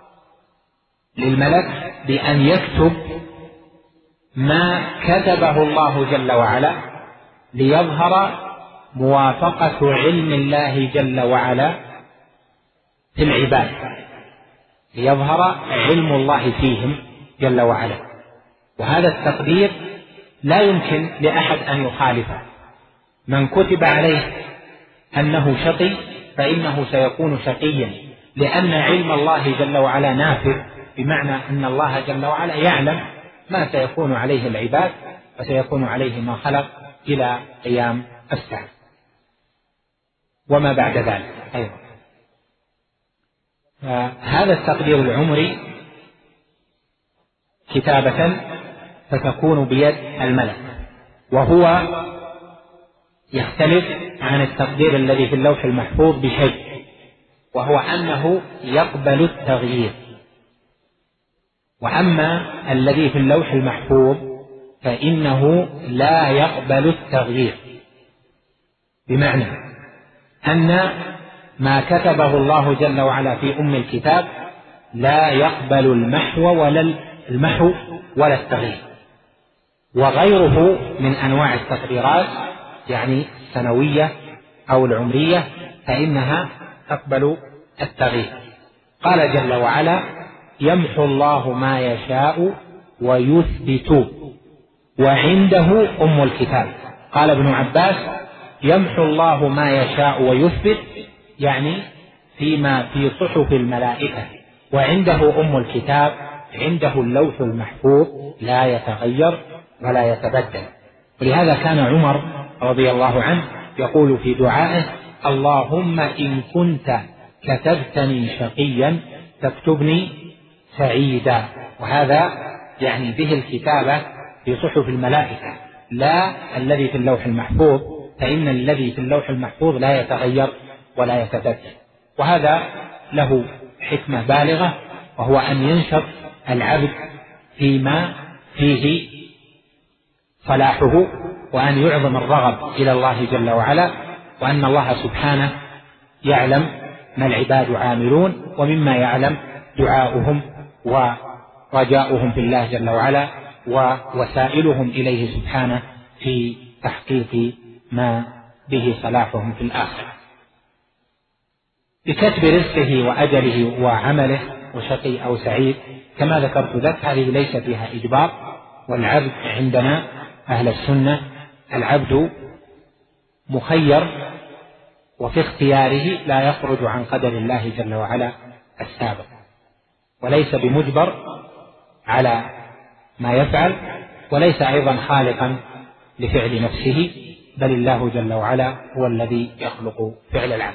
للملك بأن يكتب ما كتبه الله جل وعلا ليظهر موافقة علم الله جل وعلا في العباد، ليظهر علم الله فيهم جل وعلا. وهذا التقدير لا يمكن لأحد أن يخالفه. من كتب عليه أنه شقي فإنه سيكون شقيا، لأن علم الله جل وعلا نافذ، بمعنى أن الله جل وعلا يعلم ما سيكون عليه العباد وسيكون عليه ما خلق إلى قيام الساعة وما بعد ذلك أيضا. هذا التقدير العمري كتابة فتكون بيد الملك، وهو يختلف عن التقدير الذي في اللوح المحفوظ بشيء، وهو أنه يقبل التغيير. وأما الذي في اللوح المحفوظ فإنه لا يقبل التغيير، بمعنى أن ما كتبه الله جل وعلا في أم الكتاب لا يقبل المحو ولا المحو ولا التغيير. وغيره من أنواع التقديرات يعني السنوية أو العمرية فإنها تقبل التغيير. قال جل وعلا: يمحو الله ما يشاء ويثبت وعنده أم الكتاب. قال ابن عباس: يمحو الله ما يشاء ويثبت، يعني فيما في صحف الملائكة، وعنده أم الكتاب، عنده اللوح المحفوظ لا يتغير ولا يتبدل. ولهذا كان عمر رضي الله عنه يقول في دعائه: اللهم إن كنت كتبتني شقيا فاكتبني سعيدا. وهذا يعني به الكتابة في صحف الملائكة لا الذي في اللوح المحفوظ، فإن الذي في اللوح المحفوظ لا يتغير ولا يتبدل. وهذا له حكمة بالغة، وهو أن ينشط العبد فيما فيه صلاحه، وأن يعظم الرغب إلى الله جل وعلا، وأن الله سبحانه يعلم ما العباد عاملون، ومما يعلم دعاؤهم ورجاؤهم في الله جل وعلا ووسائلهم إليه سبحانه في تحقيق ما به صلاحهم في الآخرة. بكتب رزقه وأجله وعمله وشقي أو سعيد كما ذكرت لك، هذه ليس فيها إجبار. والعبد عندنا أهل السنة العبد مخير، وفي اختياره لا يخرج عن قدر الله جل وعلا السابق، وليس بمجبر على ما يفعل، وليس أيضا خالقا لفعل نفسه، بل الله جل وعلا هو الذي يخلق فعل العبد.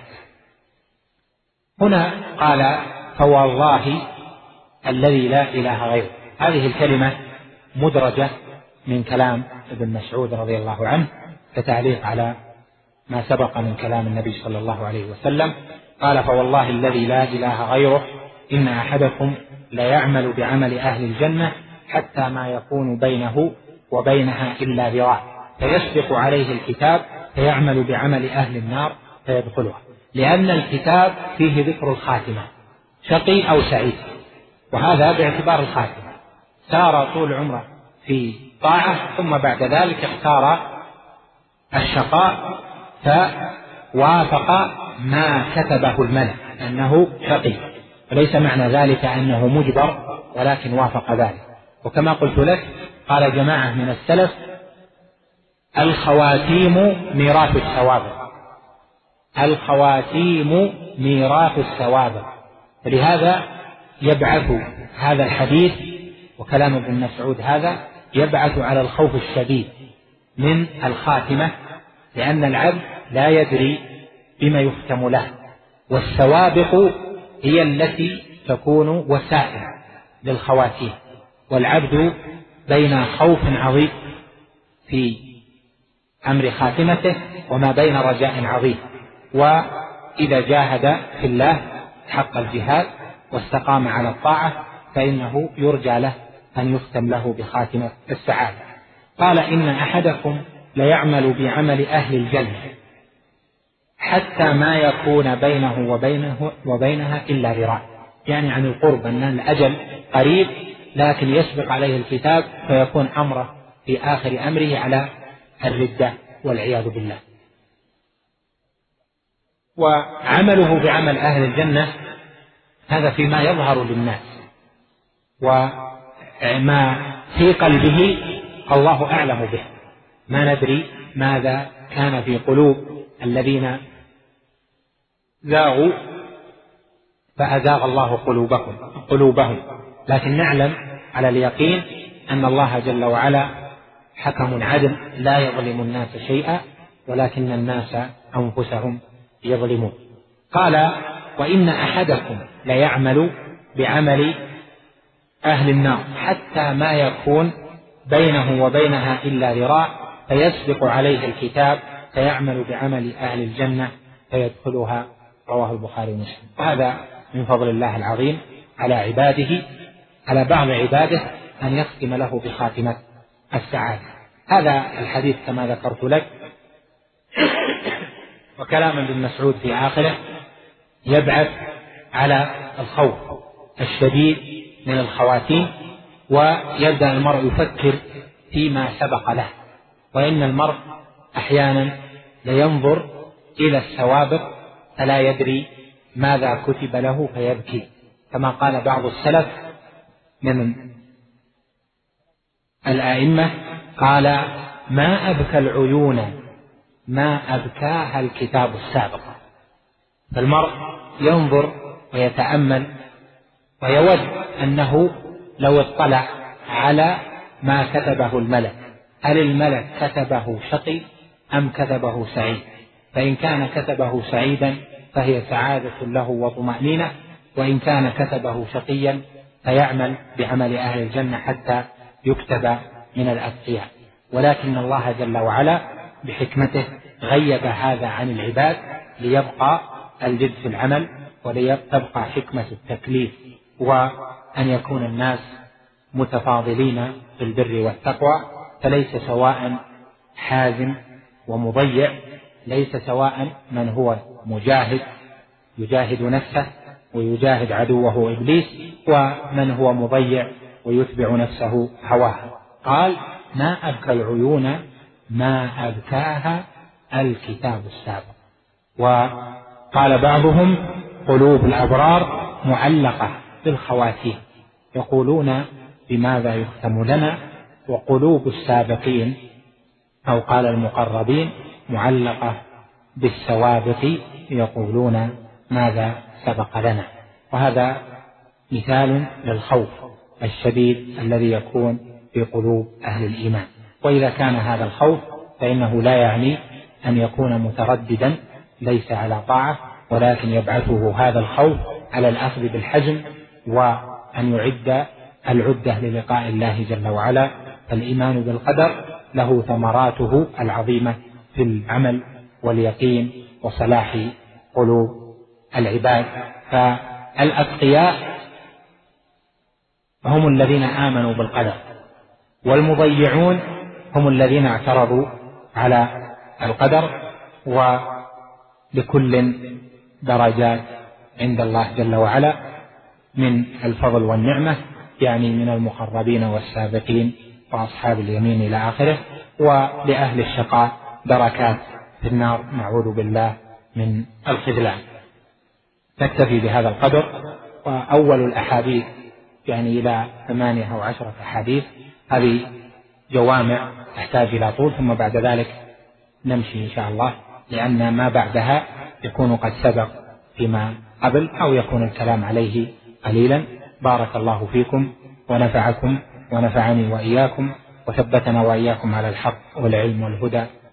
هنا قال: فوالله الذي لا إله غيره. هذه الكلمة مدرجة من كلام ابن مسعود رضي الله عنه كتعليق على ما سبق من كلام النبي صلى الله عليه وسلم. قال: فوالله الذي لا إله غيره إن أحدكم ليعمل بعمل أهل الجنة حتى ما يكون بينه وبينها إلا ذراع، فيسبق عليه الكتاب فيعمل بعمل أهل النار فيدخلها. لأن الكتاب فيه ذكر الخاتمة، شقي أو سعيد، وهذا باعتبار الخاتمة. سار طول عمره في طاعة، ثم بعد ذلك اختار الشقاء فوافق ما كتبه الملك أنه شقي، وليس معنى ذلك أنه مجبر، ولكن وافق ذلك. وكما قلت لك قال جماعة من السلف: الخواتيم ميراث السوابق، الخواتيم ميراث السوابق. فلهذا يبعث هذا الحديث وكلام ابن مسعود هذا يبعث على الخوف الشديد من الخاتمة، لأن العبد لا يدري بما يختم له، والسوابق هي التي تكون وسائل للخواتيم، والعبد بين خوف عظيم في أمر خاتمته وما بين رجاء عظيم. وإذا جاهد في الله حق الجهاد واستقام على الطاعة فإنه يرجى له أن يختم له بخاتمة السعادة. قال: إن أحدكم ليعمل بعمل أهل الجنة حتى ما يكون بينه وبينه وبينها إلا ذراع، يعني عن القرب، أن الأجل قريب لكن يسبق عليه الكتاب فيكون أمره في آخر أمره على الردة والعياذ بالله. وعمله بعمل أهل الجنة هذا فيما يظهر للناس، وما في قلبه الله أعلم به، ما ندري ماذا كان في قلوب الذين زاغوا فأزاغ الله قلوبهم قلوبهم لكن نعلم على اليقين أن الله جل وعلا حكم عدل لا يظلم الناس شيئا ولكن الناس أنفسهم يظلمون. قال: وإن أحدكم ليعمل بعمل أهل النار حتى ما يكون بينه وبينها إلا ذراع فيسبق عليه الكتاب فيعمل بعمل أهل الجنة فيدخلها. رواه البخاري ومسلم. وهذا من فضل الله العظيم على عباده، على بعض عباده، أن يختم له بخاتمة السعادة. هذا الحديث كما ذكرت لك، وكلام ابن مسعود في آخره يبعث على الخوف الشديد من الخواتيم، ويبدأ المرء يفكر فيما سبق له. وإن المرء أحيانا لينظر إلى السوابق فلا يدري ماذا كتب له فيبكي، كما قال بعض السلف من الآئمة قال: ما أبكى العيون ما أبكاها الكتاب السابق. فالمرء ينظر ويتأمل ويود أنه لو اطلع على ما كتبه الملك، هل الملك كتبه شقي أم كتبه سعيد؟ فإن كان كتبه سعيدا فهي سعادة له وطمأنينة، وإن كان كتبه شقيا فيعمل بعمل أهل الجنة حتى يكتب من الأتقياء. ولكن الله جل وعلا بحكمته غيب هذا عن العباد ليبقى الجد في العمل وليبقى حكمة التكليف، وأن يكون الناس متفاضلين في البر والتقوى، فليس سواء حازم ومضيع، ليس سواء من هو مجاهد يجاهد نفسه ويجاهد عدوه إبليس، ومن هو مضيع ويتبع نفسه هواها. قال: ما أبكى العيون ما أبكاها الكتاب السابق. وقال بعضهم: قلوب الأبرار معلقة بالخواتيم، يقولون بماذا يختم لنا، وقلوب السابقين أو قال المقربين معلقة بالسوابق، يقولون ماذا سبق لنا. وهذا مثال للخوف الشديد الذي يكون في قلوب أهل الإيمان. وإذا كان هذا الخوف فإنه لا يعني أن يكون مترددا ليس على طاعة، ولكن يبعثه هذا الخوف على الأخذ بالحزم وأن يعد العدة للقاء الله جل وعلا. فالإيمان بالقدر له ثمراته العظيمة في العمل واليقين وصلاح قلوب العباد. فالأتقياء هم الذين آمنوا بالقدر، والمضيعون هم الذين اعترضوا على القدر. ولكل درجات عند الله جل وعلا من الفضل والنعمة، يعني من المقربين والسابقين وأصحاب اليمين إلى آخره. ولأهل الشقاء دركات في النار، نعوذ بالله من الخذلان. نكتفي بهذا القدر، وأول الأحاديث يعني إلى ثمانية أو عشرة أحاديث، هذه جوامع تحتاج إلى طول، ثم بعد ذلك نمشي إن شاء الله، لأن ما بعدها يكون قد سبق فيما قبل أو يكون الكلام عليه قليلا. بارك الله فيكم ونفعكم ونفعني وإياكم وثبتنا وإياكم على الحق والعلم والهدى.